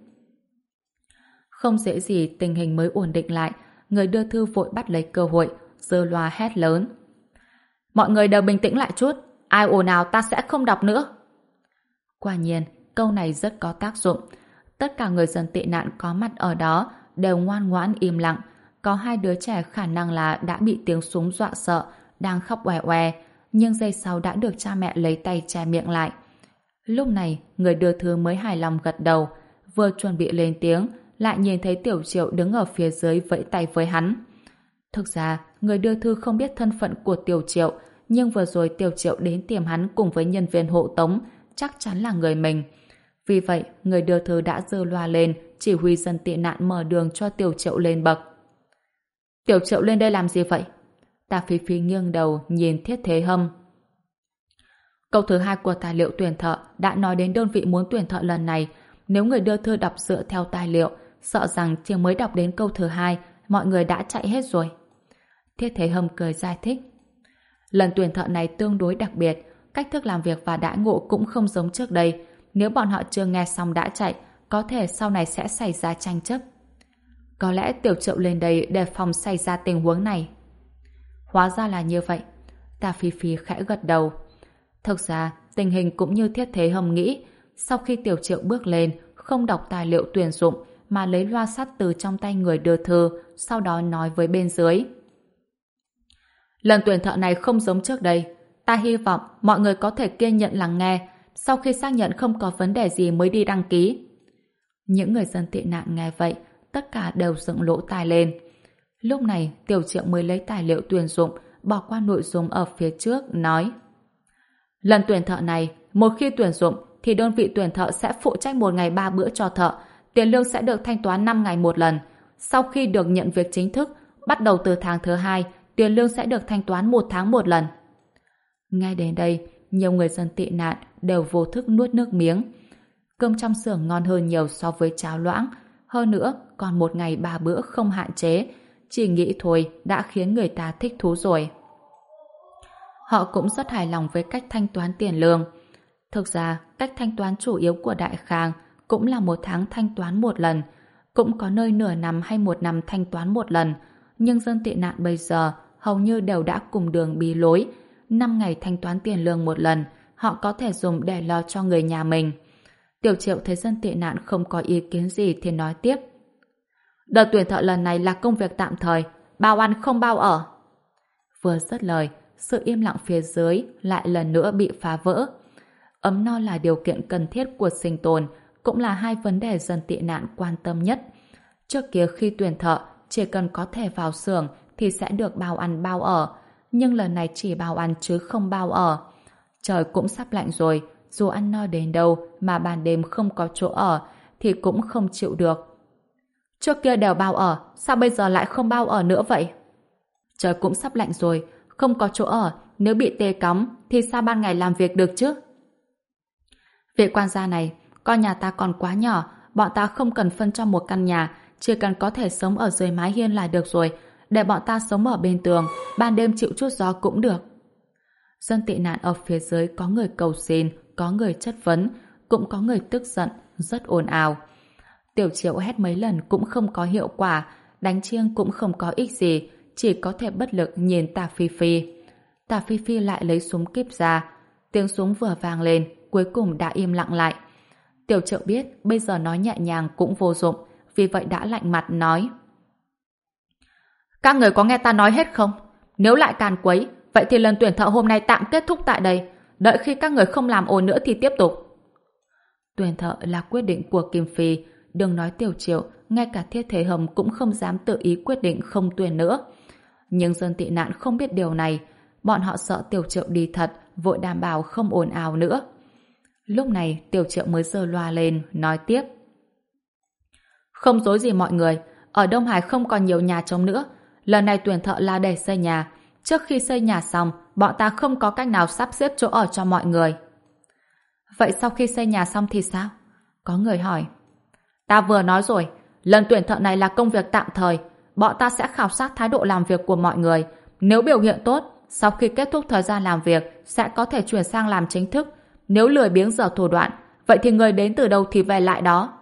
Không dễ gì tình hình mới ổn định lại, người đưa thư vội bắt lấy cơ hội, giơ loa hét lớn. Mọi người đều bình tĩnh lại chút, ai ồn ào ta sẽ không đọc nữa. Quả nhiên, câu này rất có tác dụng. Tất cả người dân tị nạn có mặt ở đó đều ngoan ngoãn im lặng. Có hai đứa trẻ khả năng là đã bị tiếng súng dọa sợ, đang khóc oè oè, nhưng giây sau đã được cha mẹ lấy tay che miệng lại. Lúc này, người đưa thư mới hài lòng gật đầu, vừa chuẩn bị lên tiếng, lại nhìn thấy Tiểu Triệu đứng ở phía dưới vẫy tay với hắn. Thực ra, người đưa thư không biết thân phận của Tiểu Triệu, nhưng vừa rồi Tiểu Triệu đến tìm hắn cùng với nhân viên hộ tống, chắc chắn là người mình. Vì vậy, người đưa thư đã giơ loa lên, chỉ huy dân tị nạn mở đường cho Tiểu Triệu lên bậc. Tiểu Triệu lên đây làm gì vậy? Tà Phi Phi nghiêng đầu nhìn Thiết Thế Hâm. Câu thứ hai của tài liệu tuyển thợ đã nói đến đơn vị muốn tuyển thợ lần này. Nếu người đưa thư đọc dựa theo tài liệu, sợ rằng chỉ mới đọc đến câu thứ hai, mọi người đã chạy hết rồi. Thiết Thế Hâm cười giải thích. Lần tuyển thợ này tương đối đặc biệt, cách thức làm việc và đãi ngộ cũng không giống trước đây. Nếu bọn họ chưa nghe xong đã chạy, có thể sau này sẽ xảy ra tranh chấp. Có lẽ Tiểu Triệu lên đây để phòng xảy ra tình huống này. Hóa ra là như vậy. Tà Phi Phi khẽ gật đầu. Thực ra, tình hình cũng như Thiết Thế Hâm nghĩ. Sau khi Tiểu Triệu bước lên, không đọc tài liệu tuyển dụng, mà lấy loa sắt từ trong tay người đưa thư, sau đó nói với bên dưới. Lần tuyển thợ này không giống trước đây. Ta hy vọng mọi người có thể kiên nhẫn lắng nghe, sau khi xác nhận không có vấn đề gì mới đi đăng ký. Những người dân tị nạn nghe vậy, tất cả đều dựng lỗ tai lên. Lúc này, Tiểu Triệu mới lấy tài liệu tuyển dụng, bỏ qua nội dung ở phía trước, nói: Lần tuyển thợ này, một khi tuyển dụng, thì đơn vị tuyển thợ sẽ phụ trách một ngày ba bữa cho thợ, tiền lương sẽ được thanh toán năm ngày một lần. Sau khi được nhận việc chính thức, bắt đầu từ tháng thứ hai, tiền lương sẽ được thanh toán một tháng một lần. Ngay đến đây, nhiều người dân tị nạn đều vô thức nuốt nước miếng. Cơm trong xưởng ngon hơn nhiều so với cháo loãng, hơn nữa còn một ngày ba bữa không hạn chế, chỉ nghĩ thôi đã khiến người ta thích thú rồi. Họ cũng rất hài lòng với cách thanh toán tiền lương. Thực ra, cách thanh toán chủ yếu của Đại Khang cũng là một tháng thanh toán một lần, cũng có nơi nửa năm hay một năm thanh toán một lần, nhưng dân tị nạn bây giờ hầu như đều đã cùng đường bí lối. Năm ngày thanh toán tiền lương một lần, họ có thể dùng để lo cho người nhà mình. Tiểu Triệu thấy dân tị nạn không có ý kiến gì thì nói tiếp. Đợt tuyển thợ lần này là công việc tạm thời, bao ăn không bao ở. Vừa dứt lời, sự im lặng phía dưới lại lần nữa bị phá vỡ. Ấm no là điều kiện cần thiết của sinh tồn, cũng là hai vấn đề dân tị nạn quan tâm nhất. Trước kia khi tuyển thợ, chỉ cần có thể vào xưởng thì sẽ được bao ăn bao ở, nhưng lần này chỉ bao ăn chứ không bao ở. Trời cũng sắp lạnh rồi, dù ăn no đến đâu mà ban đêm không có chỗ ở thì cũng không chịu được. Trước kia đều bao ở, sao bây giờ lại không bao ở nữa vậy? Trời cũng sắp lạnh rồi, không có chỗ ở, nếu bị tê cóng thì sao ban ngày làm việc được chứ? Vị quan gia này, con nhà ta còn quá nhỏ, bọn ta không cần phân cho một căn nhà, chỉ cần có thể sống ở dưới mái hiên là được rồi, để bọn ta sống ở bên tường, ban đêm chịu chút gió cũng được. Dân tị nạn ở phía dưới có người cầu xin, có người chất vấn, cũng có người tức giận, rất ồn ào. Tiểu Triệu hét mấy lần cũng không có hiệu quả, đánh chiêng cũng không có ích gì, chỉ có thể bất lực nhìn Tà Phi Phi. Tà Phi Phi lại lấy súng kíp ra, tiếng súng vừa vang lên, cuối cùng đã im lặng lại. Tiểu Triệu biết bây giờ nói nhẹ nhàng cũng vô dụng, vì vậy đã lạnh mặt nói: Các người có nghe ta nói hết không? Nếu lại càn quấy, vậy thì lần tuyển thợ hôm nay tạm kết thúc tại đây, đợi khi các người không làm ồn nữa thì tiếp tục. Tuyển thợ là quyết định của Kim Phi, đừng nói Tiểu Triệu, ngay cả Thiết Thế Hâm cũng không dám tự ý quyết định không tuyển nữa. Nhưng dân tị nạn không biết điều này, bọn họ sợ Tiểu Triệu đi thật, vội đảm bảo không ồn ào nữa. Lúc này Tiểu Triệu mới giơ loa lên, nói tiếp: Không dối gì mọi người, ở Đông Hải không còn nhiều nhà trống nữa, lần này tuyển thợ là để xây nhà. Trước khi xây nhà xong, bọn ta không có cách nào sắp xếp chỗ ở cho mọi người. Vậy sau khi xây nhà xong thì sao? Có người hỏi. Ta vừa nói rồi, lần tuyển thợ này là công việc tạm thời, bọn ta sẽ khảo sát thái độ làm việc của mọi người. Nếu biểu hiện tốt, sau khi kết thúc thời gian làm việc sẽ có thể chuyển sang làm chính thức. Nếu lười biếng dở thủ đoạn, vậy thì người đến từ đâu thì về lại đó.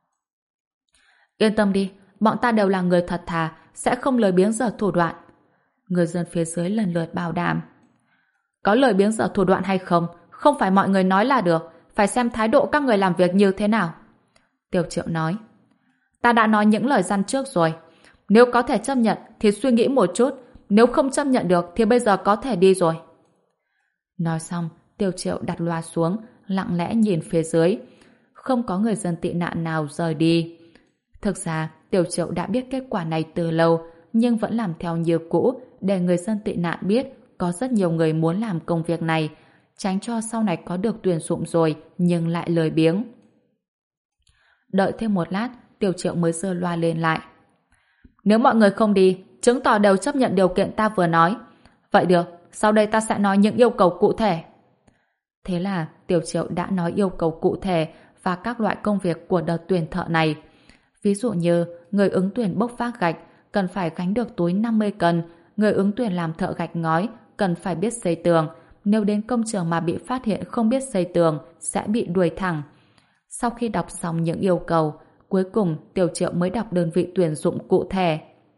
Yên tâm đi, bọn ta đều là người thật thà, sẽ không lười biếng dở thủ đoạn. Người dân phía dưới lần lượt bảo đảm. Có lười biếng dở thủ đoạn hay không, không phải mọi người nói là được, phải xem thái độ các người làm việc như thế nào. Tiểu Triệu nói. Ta đã nói những lời răn trước rồi. Nếu có thể chấp nhận thì suy nghĩ một chút, nếu không chấp nhận được thì bây giờ có thể đi rồi. Nói xong, Tiểu Triệu đặt loa xuống, lặng lẽ nhìn phía dưới. Không có người dân tị nạn nào rời đi. Thực ra, Tiểu Triệu đã biết kết quả này từ lâu, nhưng vẫn làm theo như cũ để người dân tị nạn biết có rất nhiều người muốn làm công việc này, tránh cho sau này có được tuyển dụng rồi nhưng lại lười biếng. Đợi thêm một lát, Tiểu Triệu mới giơ loa lên lại. Nếu mọi người không đi, chứng tỏ đều chấp nhận điều kiện ta vừa nói. Vậy được, sau đây ta sẽ nói những yêu cầu cụ thể. Thế là Tiểu Triệu đã nói yêu cầu cụ thể và các loại công việc của đợt tuyển thợ này. Ví dụ như người ứng tuyển bốc vác gạch cần phải gánh được túi năm mươi cân, người ứng tuyển làm thợ gạch ngói cần phải biết xây tường. Nếu đến công trường mà bị phát hiện không biết xây tường sẽ bị đuổi thẳng. Sau khi đọc xong những yêu cầu, cuối cùng Tiểu Triệu mới đọc đơn vị tuyển dụng cụ thể.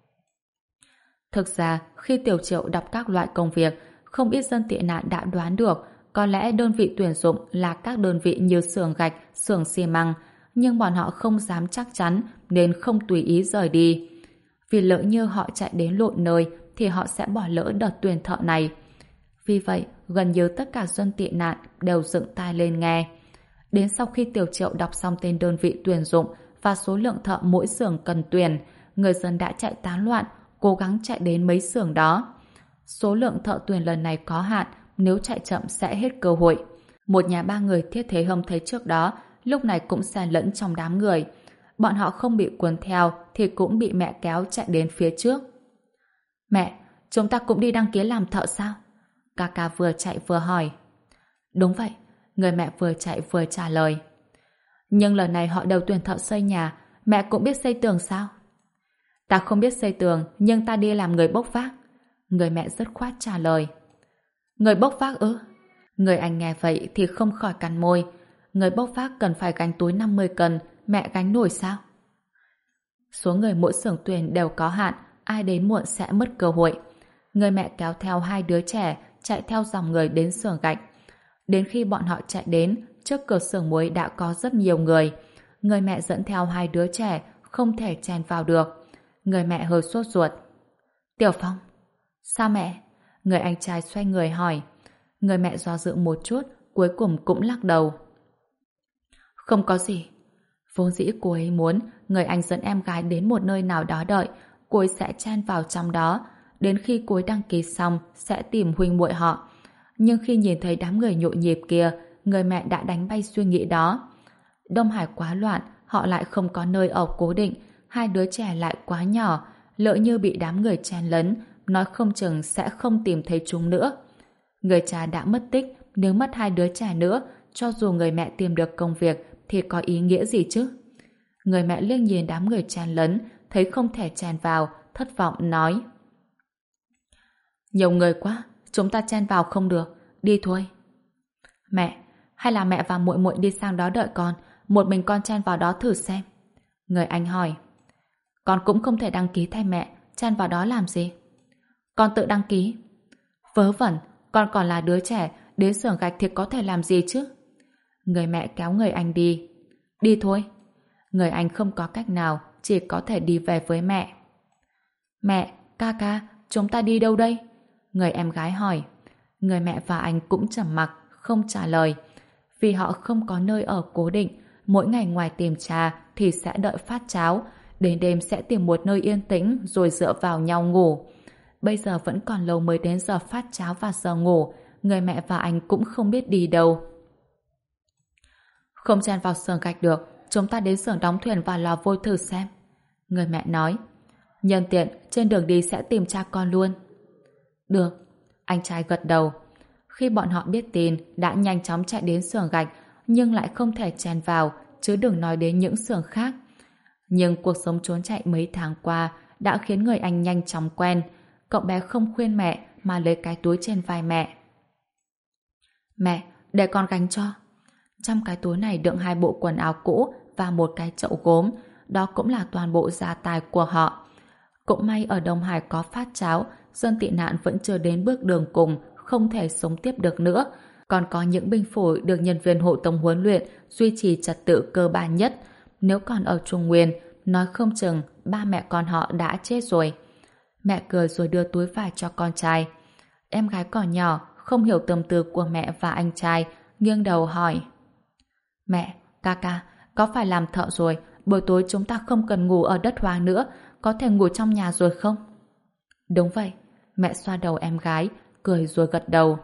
Thực ra, khi Tiểu Triệu đọc các loại công việc, không ít dân tị nạn đã đoán được có lẽ đơn vị tuyển dụng là các đơn vị như xưởng gạch, xưởng xi măng, nhưng bọn họ không dám chắc chắn nên không tùy ý rời đi. Vì lỡ như họ chạy đến lộn nơi thì họ sẽ bỏ lỡ đợt tuyển thợ này. Vì vậy, gần như tất cả dân tị nạn đều dựng tai lên nghe. Đến sau khi Tiểu Triệu đọc xong tên đơn vị tuyển dụng và số lượng thợ mỗi xưởng cần tuyển, người dân đã chạy tán loạn, cố gắng chạy đến mấy xưởng đó. Số lượng thợ tuyển lần này có hạn, nếu chạy chậm sẽ hết cơ hội. Một nhà ba người Thiết Thế Hâm thấy trước đó, lúc này cũng xen lẫn trong đám người. Bọn họ không bị cuốn theo thì cũng bị mẹ kéo chạy đến phía trước. Mẹ, chúng ta cũng đi đăng ký làm thợ sao? Kaka vừa chạy vừa hỏi. Đúng vậy, người mẹ vừa chạy vừa trả lời. Nhưng lần này họ đều tuyển thợ xây nhà, mẹ cũng biết xây tường sao? Ta không biết xây tường, nhưng ta đi làm người bốc vác. Người mẹ dứt khoát trả lời. Người bốc vác ư? Người anh nghe vậy thì không khỏi cắn môi. Người bốc vác cần phải gánh túi năm mươi cân, mẹ gánh nổi sao? Số người mỗi xưởng tuyển đều có hạn, ai đến muộn sẽ mất cơ hội. Người mẹ kéo theo hai đứa trẻ chạy theo dòng người đến xưởng gạch. Đến khi bọn họ chạy đến, trước cửa xưởng muối đã có rất nhiều người. Người mẹ dẫn theo hai đứa trẻ không thể chen vào được. Người mẹ hơi sốt ruột. Tiểu Phong. Sao mẹ? Người anh trai xoay người hỏi. Người mẹ do dự một chút, cuối cùng cũng lắc đầu. Không có gì. Vốn dĩ cô ấy muốn người anh dẫn em gái đến một nơi nào đó đợi, cô ấy sẽ chen vào trong đó. Đến khi cô ấy đăng ký xong, sẽ tìm huynh muội họ. Nhưng khi nhìn thấy đám người nhộn nhịp kia, người mẹ đã đánh bay suy nghĩ đó. Đông Hải quá loạn, họ lại không có nơi ở cố định, hai đứa trẻ lại quá nhỏ, lỡ như bị đám người chen lấn, nói không chừng sẽ không tìm thấy chúng nữa. Người cha đã mất tích, nếu mất hai đứa trẻ nữa, cho dù người mẹ tìm được công việc thì có ý nghĩa gì chứ? Người mẹ liếc nhìn đám người chen lấn, thấy không thể chen vào, thất vọng nói. Nhiều người quá, chúng ta chen vào không được, đi thôi. Mẹ, hay là mẹ và muội muội đi sang đó đợi con, một mình con chen vào đó thử xem. Người anh hỏi. Con cũng không thể đăng ký thay mẹ, chen vào đó làm gì? Con tự đăng ký. Vớ vẩn, con còn là đứa trẻ, đến xưởng gạch thì có thể làm gì chứ? Người mẹ kéo người anh đi. Đi thôi. Người anh không có cách nào, chỉ có thể đi về với mẹ. Mẹ, ca ca, chúng ta đi đâu đây? Người em gái hỏi. Người mẹ và anh cũng trầm mặc, không trả lời. Vì họ không có nơi ở cố định, mỗi ngày ngoài tìm trà thì sẽ đợi phát cháo, đến đêm sẽ tìm một nơi yên tĩnh rồi dựa vào nhau ngủ. Bây giờ vẫn còn lâu mới đến giờ phát cháo và giờ ngủ, người mẹ và anh cũng không biết đi đâu. Không chen vào xưởng gạch được, chúng ta đến xưởng đóng thuyền và lò vôi thử xem. Người mẹ nói. Nhân tiện, trên đường đi sẽ tìm cha con luôn. Được. Anh trai gật đầu. Khi bọn họ biết tin, đã nhanh chóng chạy đến xưởng gạch, nhưng lại không thể chen vào, chứ đừng nói đến những xưởng khác. Nhưng cuộc sống trốn chạy mấy tháng qua đã khiến người anh nhanh chóng quen. Cậu bé không khuyên mẹ mà lấy cái túi trên vai mẹ. Mẹ, để con gánh cho. Trong cái túi này đựng hai bộ quần áo cũ và một cái chậu gốm, đó cũng là toàn bộ gia tài của họ. Cũng may ở Đông Hải có phát cháo, dân tị nạn vẫn chưa đến bước đường cùng, không thể sống tiếp được nữa. Còn có những binh phổi được nhân viên hộ tống huấn luyện duy trì trật tự cơ bản nhất. Nếu còn ở Trung Nguyên, nói không chừng ba mẹ con họ đã chết rồi. Mẹ cười rồi đưa túi vải cho con trai. Em gái còn nhỏ, không hiểu tâm tư của mẹ và anh trai, nghiêng đầu hỏi. Mẹ, ca ca, có phải làm thợ rồi, buổi tối chúng ta không cần ngủ ở đất hoang nữa, có thể ngủ trong nhà rồi không? Đúng vậy, mẹ xoa đầu em gái, cười rồi gật đầu.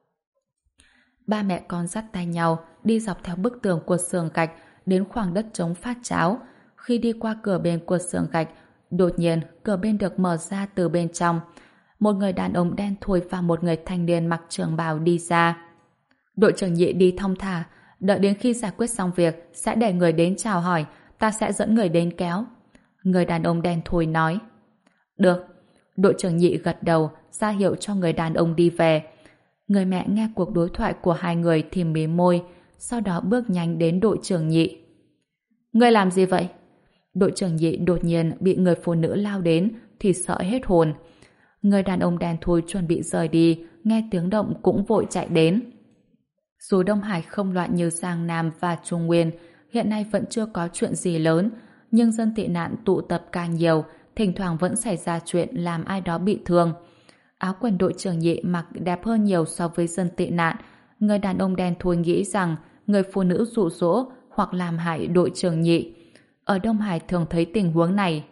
Ba mẹ con dắt tay nhau đi dọc theo bức tường của xưởng gạch đến khoảng đất trống phát cháo. Khi đi qua cửa bên của xưởng gạch, đột nhiên cửa bên được mở ra từ bên trong. Một người đàn ông đen thui và một người thanh niên mặc trường bào đi ra. Đội trưởng Nhị đi thong thả, đợi đến khi giải quyết xong việc sẽ để người đến chào hỏi, ta sẽ dẫn người đến kéo. Người đàn ông đen thui nói. Được. Đội trưởng Nhị gật đầu, ra hiệu cho người đàn ông đi về. Người mẹ nghe cuộc đối thoại của hai người thì mím môi, sau đó bước nhanh đến đội trưởng Nhị. Ngươi làm gì vậy? Đội trưởng Nhị đột nhiên bị người phụ nữ lao đến thì sợ hết hồn. Người đàn ông đen thui chuẩn bị rời đi, nghe tiếng động cũng vội chạy đến. Dù Đông Hải không loạn như Giang Nam và Trung Nguyên, hiện nay vẫn chưa có chuyện gì lớn, nhưng dân tị nạn tụ tập càng nhiều, thỉnh thoảng vẫn xảy ra chuyện làm ai đó bị thương. Áo quần đội trưởng Nhị mặc đẹp hơn nhiều so với dân tị nạn. Người đàn ông đen thui nghĩ rằng người phụ nữ dụ dỗ hoặc làm hại đội trưởng Nhị. Ở Đông Hải thường thấy tình huống này.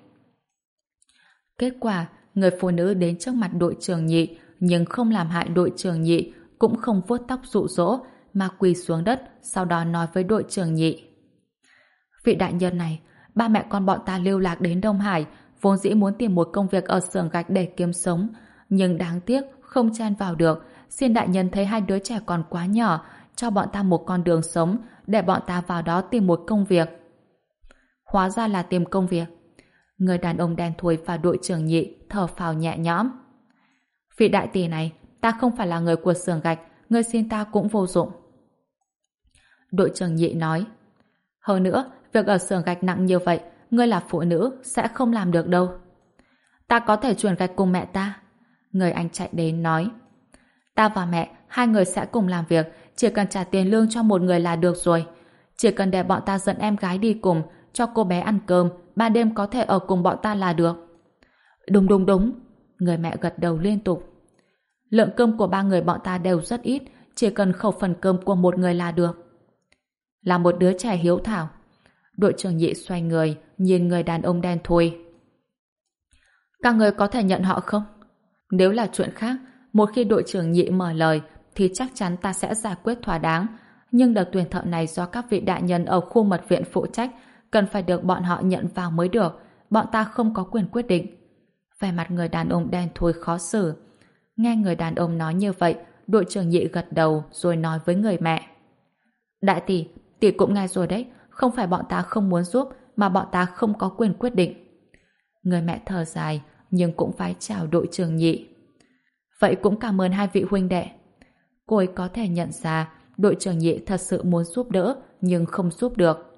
Kết quả, người phụ nữ đến trước mặt đội trưởng Nhị nhưng không làm hại đội trưởng Nhị, cũng không vuốt tóc dụ dỗ mà quỳ xuống đất, sau đó nói với đội trưởng Nhị. Vị đại nhân này, ba mẹ con bọn ta lưu lạc đến Đông Hải, vốn dĩ muốn tìm một công việc ở xưởng gạch để kiếm sống, nhưng đáng tiếc không chen vào được. Xin đại nhân thấy hai đứa trẻ còn quá nhỏ, cho bọn ta một con đường sống để bọn ta vào đó tìm một công việc. Hóa ra là tìm công việc. Người đàn ông đen thui và đội trưởng Nhị thở phào nhẹ nhõm. Vị đại tỷ này, ta không phải là người của xưởng gạch, ngươi xin ta cũng vô dụng. Đội trưởng Nhị nói. Hơn nữa, việc ở xưởng gạch nặng như vậy, ngươi là phụ nữ sẽ không làm được đâu. Ta có thể chuyển gạch cùng mẹ ta. Người anh chạy đến nói. Ta và mẹ, hai người sẽ cùng làm việc, chỉ cần trả tiền lương cho một người là được rồi. Chỉ cần để bọn ta dẫn em gái đi cùng, cho cô bé ăn cơm, ban đêm có thể ở cùng bọn ta là được. Đúng đúng đúng. Người mẹ gật đầu liên tục. Lượng cơm của ba người bọn ta đều rất ít, chỉ cần khẩu phần cơm của một người là được. Là một đứa trẻ hiếu thảo. Đội trưởng Nhị xoay người, nhìn người đàn ông đen thui. Các người có thể nhận họ không? Nếu là chuyện khác, một khi đội trưởng Nhị mở lời thì chắc chắn ta sẽ giải quyết thỏa đáng. Nhưng đợt tuyển thợ này do các vị đại nhân ở khu mật viện phụ trách, cần phải được bọn họ nhận vào mới được. Bọn ta không có quyền quyết định. Vẻ mặt người đàn ông đen thui khó xử. Nghe người đàn ông nói như vậy, đội trưởng Nhị gật đầu rồi nói với người mẹ. Đại tỷ, tỷ cũng nghe rồi đấy, không phải bọn ta không muốn giúp, mà bọn ta không có quyền quyết định. Người mẹ thở dài, nhưng cũng phải chào đội trưởng Nhị. Vậy cũng cảm ơn hai vị huynh đệ. Cô ấy có thể nhận ra đội trưởng Nhị thật sự muốn giúp đỡ, nhưng không giúp được.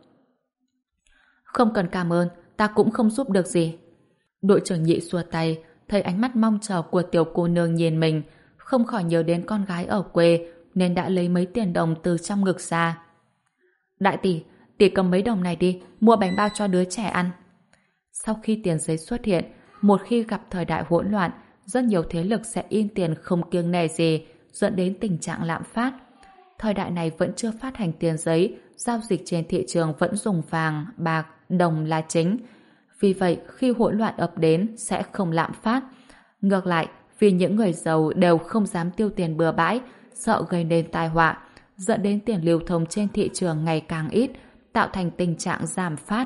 Không cần cảm ơn, ta cũng không giúp được gì. Đội trưởng Nhị xua tay, thấy ánh mắt mong chờ của tiểu cô nương nhìn mình, không khỏi nhớ đến con gái ở quê, nên đã lấy mấy tiền đồng từ trong ngực ra. Đại tỷ, tỷ cầm mấy đồng này đi, mua bánh bao cho đứa trẻ ăn. Sau khi tiền giấy xuất hiện, một khi gặp thời đại hỗn loạn, rất nhiều thế lực sẽ in tiền không kiêng nể gì, dẫn đến tình trạng lạm phát. Thời đại này vẫn chưa phát hành tiền giấy, giao dịch trên thị trường vẫn dùng vàng, bạc, đồng là chính. Vì vậy, khi hỗn loạn ập đến sẽ không lạm phát. Ngược lại, vì những người giàu đều không dám tiêu tiền bừa bãi, sợ gây nên tai họa, dẫn đến tiền lưu thông trên thị trường ngày càng ít, tạo thành tình trạng giảm phát.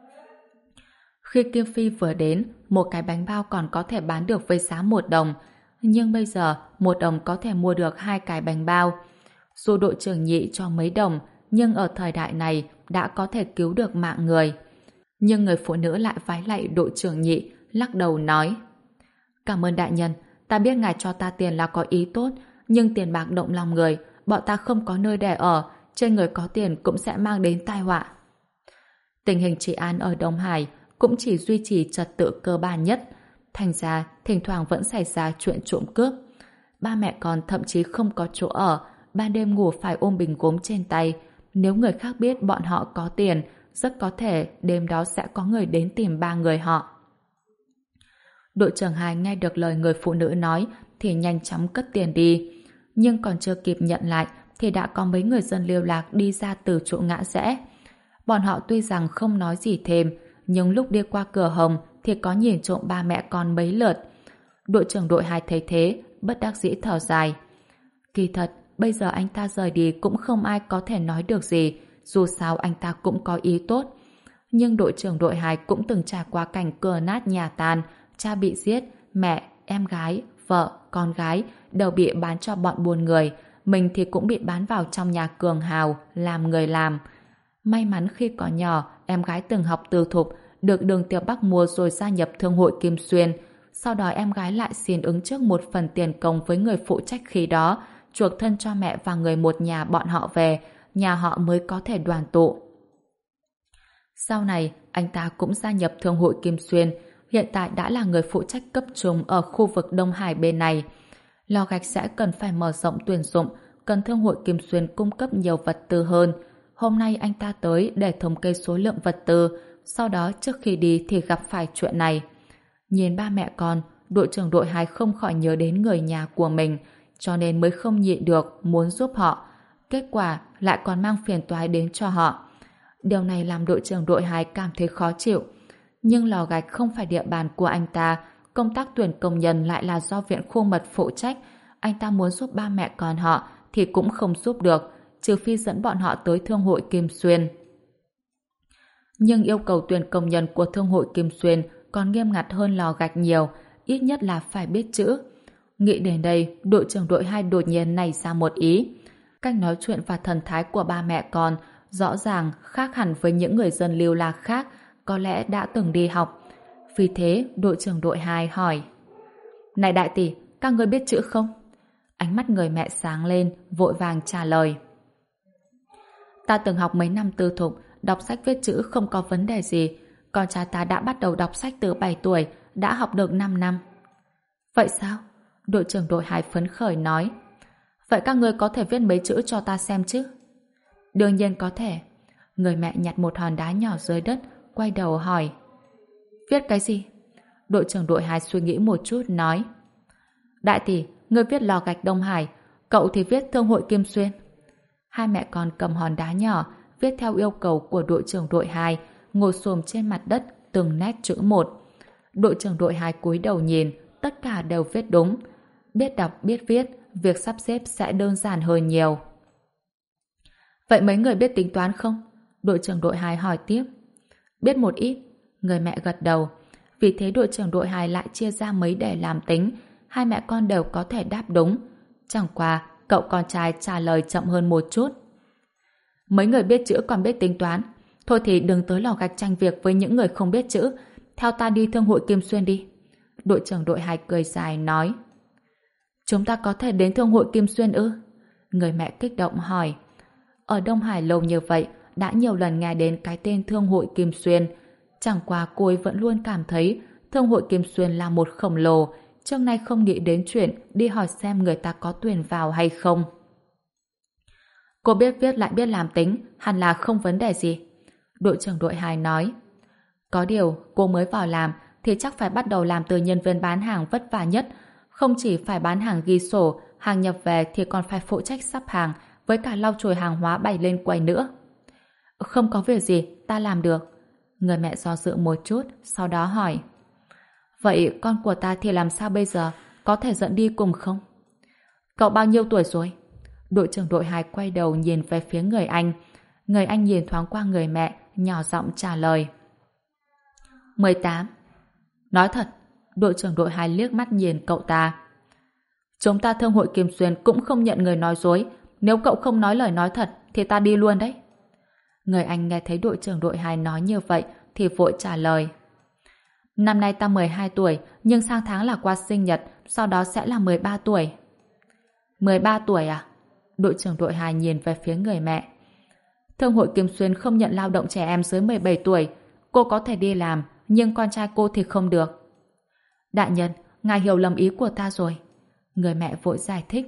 Khi Kim Phi vừa đến, một cái bánh bao còn có thể bán được với giá một đồng, nhưng bây giờ một đồng có thể mua được hai cái bánh bao. Dù đội trưởng Nhị cho mấy đồng, nhưng ở thời đại này đã có thể cứu được mạng người. Nhưng người phụ nữ lại vái lạy đội trưởng Nhị, lắc đầu nói: Cảm ơn đại nhân, ta biết ngài cho ta tiền là có ý tốt, nhưng tiền bạc động lòng người, bọn ta không có nơi để ở, trên người có tiền cũng sẽ mang đến tai họa. Tình hình trị an ở Đông Hải cũng chỉ duy trì trật tự cơ bản nhất, thành ra thỉnh thoảng vẫn xảy ra chuyện trộm cướp. Ba mẹ con thậm chí không có chỗ ở, ban đêm ngủ phải ôm bình gốm trên tay. Nếu người khác biết bọn họ có tiền, rất có thể đêm đó sẽ có người đến tìm ba người họ. Đội trưởng Hai nghe được lời người phụ nữ nói thì nhanh chóng cất tiền đi, nhưng còn chưa kịp nhận lại thì đã có mấy người dân lưu lạc đi ra từ chỗ ngã rẽ. Bọn họ tuy rằng không nói gì thêm, nhưng lúc đi qua cửa hồng thì có nhìn trộm ba mẹ con mấy lượt. Đội trưởng đội hai thấy thế, bất đắc dĩ thở dài. Kỳ thật, bây giờ anh ta rời đi cũng không ai có thể nói được gì, dù sao anh ta cũng có ý tốt. Nhưng đội trưởng đội hai cũng từng trải qua cảnh cửa nát nhà tan, cha bị giết, mẹ, em gái, vợ, con gái đều bị bán cho bọn buôn người, mình thì cũng bị bán vào trong nhà cường hào, làm người làm. May mắn khi còn nhỏ, em gái từng học tư thục, được Đường Tiểu Bắc mua rồi gia nhập Thương hội Kim Xuyên. Sau đó em gái lại xin ứng trước một phần tiền công với người phụ trách khi đó, chuộc thân cho mẹ và người một nhà bọn họ về, nhà họ mới có thể đoàn tụ. Sau này, anh ta cũng gia nhập Thương hội Kim Xuyên, hiện tại đã là người phụ trách cấp trung ở khu vực Đông Hải bên này. Lò gạch sẽ cần phải mở rộng tuyển dụng, cần Thương hội Kim Xuyên cung cấp nhiều vật tư hơn. Hôm nay anh ta tới để thống kê số lượng vật tư, sau đó trước khi đi thì gặp phải chuyện này. Nhìn ba mẹ con, đội trưởng đội hai không khỏi nhớ đến người nhà của mình, cho nên mới không nhịn được muốn giúp họ. Kết quả lại còn mang phiền toái đến cho họ. Điều này làm đội trưởng đội hai cảm thấy khó chịu. Nhưng lò gạch không phải địa bàn của anh ta, công tác tuyển công nhân lại là do viện khu mật phụ trách. Anh ta muốn giúp ba mẹ con họ thì cũng không giúp được, trừ phi dẫn bọn họ tới Thương hội Kim Xuyên. Nhưng yêu cầu tuyển công nhân của Thương hội Kim Xuyên còn nghiêm ngặt hơn lò gạch nhiều, ít nhất là phải biết chữ. Nghĩ đến đây, đội trưởng đội hai đột nhiên nảy ra một ý. Cách nói chuyện và thần thái của ba mẹ con rõ ràng khác hẳn với những người dân lưu lạc khác, có lẽ đã từng đi học. Vì thế, đội trưởng đội hai hỏi: Này đại tỷ, các ngươi biết chữ không? Ánh mắt người mẹ sáng lên, vội vàng trả lời: Ta từng học mấy năm tư thục, đọc sách viết chữ không có vấn đề gì. Con trai ta đã bắt đầu đọc sách từ bảy tuổi, đã học được năm năm. Vậy sao? Đội trưởng đội hai phấn khởi nói: Vậy các ngươi có thể viết mấy chữ cho ta xem chứ? Đương nhiên có thể. Người mẹ nhặt một hòn đá nhỏ dưới đất, quay đầu hỏi: Viết cái gì? Đội trưởng đội hai suy nghĩ một chút nói: Đại tỷ, ngươi viết lò gạch Đông Hải, cậu thì viết Thương hội Kim Xuyên. Hai mẹ con cầm hòn đá nhỏ, viết theo yêu cầu của đội trưởng đội hai, ngồi xổm trên mặt đất, từng nét chữ một. Đội trưởng đội hai cúi đầu nhìn, tất cả đều viết đúng. Biết đọc, biết viết, việc sắp xếp sẽ đơn giản hơn nhiều. Vậy mấy người biết tính toán không? Đội trưởng đội hai hỏi tiếp. Biết một ít. Người mẹ gật đầu. Vì thế đội trưởng đội hai lại chia ra mấy đề làm tính. Hai mẹ con đều có thể đáp đúng. Chẳng qua, cậu con trai trả lời chậm hơn một chút. Mấy người biết chữ còn biết tính toán. Thôi thì đừng tới lò gạch tranh việc với những người không biết chữ. Theo ta đi Thương hội Kim Xuyên đi. Đội trưởng đội hai cười dài nói. Chúng ta có thể đến Thương hội Kim Xuyên ư? Người mẹ kích động hỏi. Ở Đông Hải lâu như vậy, đã nhiều lần nghe đến cái tên Thương hội Kim Xuyên. Chẳng qua cô ấy vẫn luôn cảm thấy Thương hội Kim Xuyên là một khổng lồ, trước nay không nghĩ đến chuyện đi hỏi xem người ta có tuyển vào hay không. Cô biết viết lại biết làm tính, hẳn là không vấn đề gì. Đội trưởng đội hai nói. Có điều, cô mới vào làm thì chắc phải bắt đầu làm từ nhân viên bán hàng vất vả nhất. Không chỉ phải bán hàng ghi sổ, hàng nhập về thì còn phải phụ trách sắp hàng, với cả lau chùi hàng hóa bày lên quầy nữa. Không có việc gì, ta làm được. Người mẹ do dự một chút, sau đó hỏi. Vậy con của ta thì làm sao bây giờ? Có thể dẫn đi cùng không? Cậu bao nhiêu tuổi rồi? Đội trưởng đội hai quay đầu nhìn về phía người anh. Người anh nhìn thoáng qua người mẹ, nhỏ giọng trả lời. mười tám. Nói thật, đội trưởng đội hai liếc mắt nhìn cậu ta. Chúng ta Thương hội Kim Xuyên cũng không nhận người nói dối. Nếu cậu không nói lời nói thật thì ta đi luôn đấy. Người anh nghe thấy đội trưởng đội hai nói như vậy thì vội trả lời. Năm nay ta mười hai tuổi, nhưng sang tháng là qua sinh nhật, sau đó sẽ là mười ba tuổi. mười ba tuổi à? Đội trưởng đội hai nhìn về phía người mẹ. Thương hội Kim Xuyên không nhận lao động trẻ em dưới mười bảy tuổi. Cô có thể đi làm, nhưng con trai cô thì không được. Đại nhân, ngài hiểu lầm ý của ta rồi. Người mẹ vội giải thích.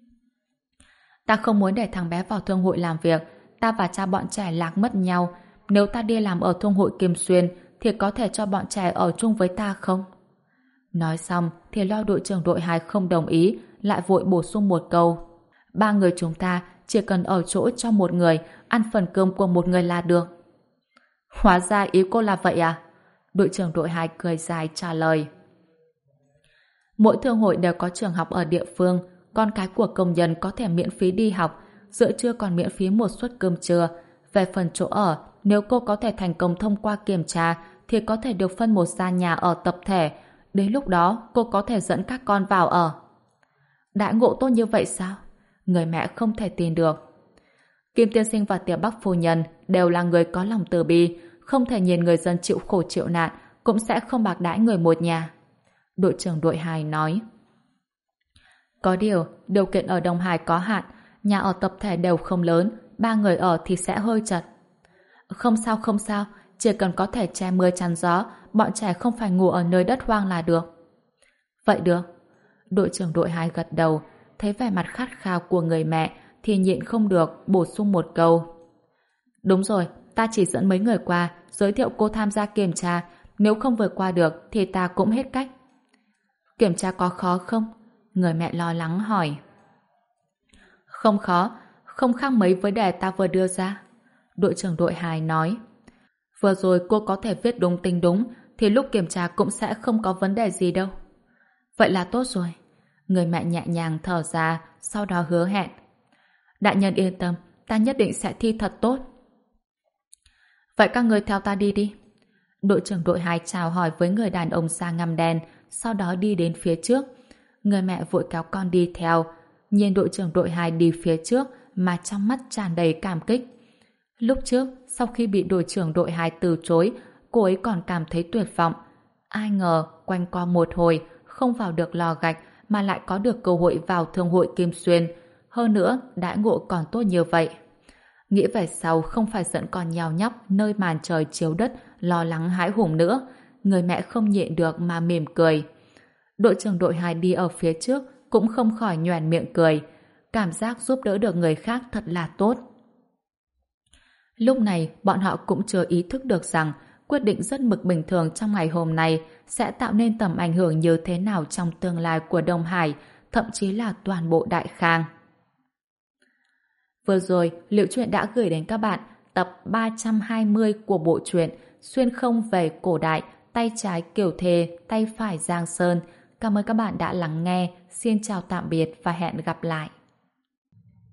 Ta không muốn để thằng bé vào thương hội làm việc. Ta và cha bọn trẻ lạc mất nhau. Nếu ta đi làm ở thương hội Kim Xuyên thì có thể cho bọn trẻ ở chung với ta không? Nói xong thì lo đội trưởng đội hai không đồng ý, lại vội bổ sung một câu. Ba người chúng ta chỉ cần ở chỗ cho một người, ăn phần cơm của một người là được. Hóa ra ý cô là vậy à? Đội trưởng đội hai cười dài trả lời. Mỗi thương hội đều có trường học ở địa phương, con cái của công nhân có thể miễn phí đi học, giữa trưa còn miễn phí một suất cơm trưa. Về phần chỗ ở, nếu cô có thể thành công thông qua kiểm tra thì có thể được phân một gian nhà ở tập thể. Đến lúc đó cô có thể dẫn các con vào ở. Đãi ngộ tốt như vậy sao? Người mẹ không thể tin được. Kim tiên sinh và Tiểu Bắc phu nhân đều là người có lòng từ bi, không thể nhìn người dân chịu khổ chịu nạn, cũng sẽ không bạc đãi người một nhà. Đội trưởng đội hai nói. Có điều, điều kiện ở Đông Hải có hạn, nhà ở tập thể đều không lớn, ba người ở thì sẽ hơi chật. Không sao không sao, chỉ cần có thể che mưa chắn gió, bọn trẻ không phải ngủ ở nơi đất hoang là được. Vậy được. Đội trưởng đội hai gật đầu, thấy vẻ mặt khát khao của người mẹ thì nhịn không được bổ sung một câu. Đúng rồi, ta chỉ dẫn mấy người qua, giới thiệu cô tham gia kiểm tra, nếu không vượt qua được thì ta cũng hết cách. Kiểm tra có khó không? Người mẹ lo lắng hỏi. Không khó, không khác mấy với đề ta vừa đưa ra. Đội trưởng đội hai nói. Vừa rồi cô có thể viết đúng tính đúng thì lúc kiểm tra cũng sẽ không có vấn đề gì đâu. Vậy là tốt rồi. Người mẹ nhẹ nhàng thở ra, sau đó hứa hẹn. Đại nhân yên tâm, ta nhất định sẽ thi thật tốt. Vậy các người theo ta đi đi. Đội trưởng đội hai chào hỏi với người đàn ông da ngăm đen, sau đó đi đến phía trước. Người mẹ vội kéo con đi theo, nhìn đội trưởng đội hai đi phía trước mà trong mắt tràn đầy cảm kích. Lúc trước, sau khi bị đội trưởng đội hai từ chối, cô ấy còn cảm thấy tuyệt vọng. Ai ngờ, quanh co một hồi, không vào được lò gạch mà lại có được cơ hội vào thương hội Kim Xuyên. Hơn nữa, đãi ngộ còn tốt như vậy. Nghĩ về sau không phải dẫn con nhào nhóc nơi màn trời chiếu đất lo lắng hãi hùng nữa. Người mẹ không nhịn được mà mỉm cười. Đội trưởng đội hai đi ở phía trước cũng không khỏi nhoẻn miệng cười. Cảm giác giúp đỡ được người khác thật là tốt. Lúc này, bọn họ cũng chưa ý thức được rằng quyết định rất mực bình thường trong ngày hôm nay sẽ tạo nên tầm ảnh hưởng như thế nào trong tương lai của Đông Hải, thậm chí là toàn bộ Đại Khang. Vừa rồi, Liệu Truyện đã gửi đến các bạn tập ba trăm hai mươi của bộ truyện Xuyên không về cổ đại, tay trái Kiều Thề, tay phải Giang Sơn. Cảm ơn các bạn đã lắng nghe. Xin chào tạm biệt và hẹn gặp lại.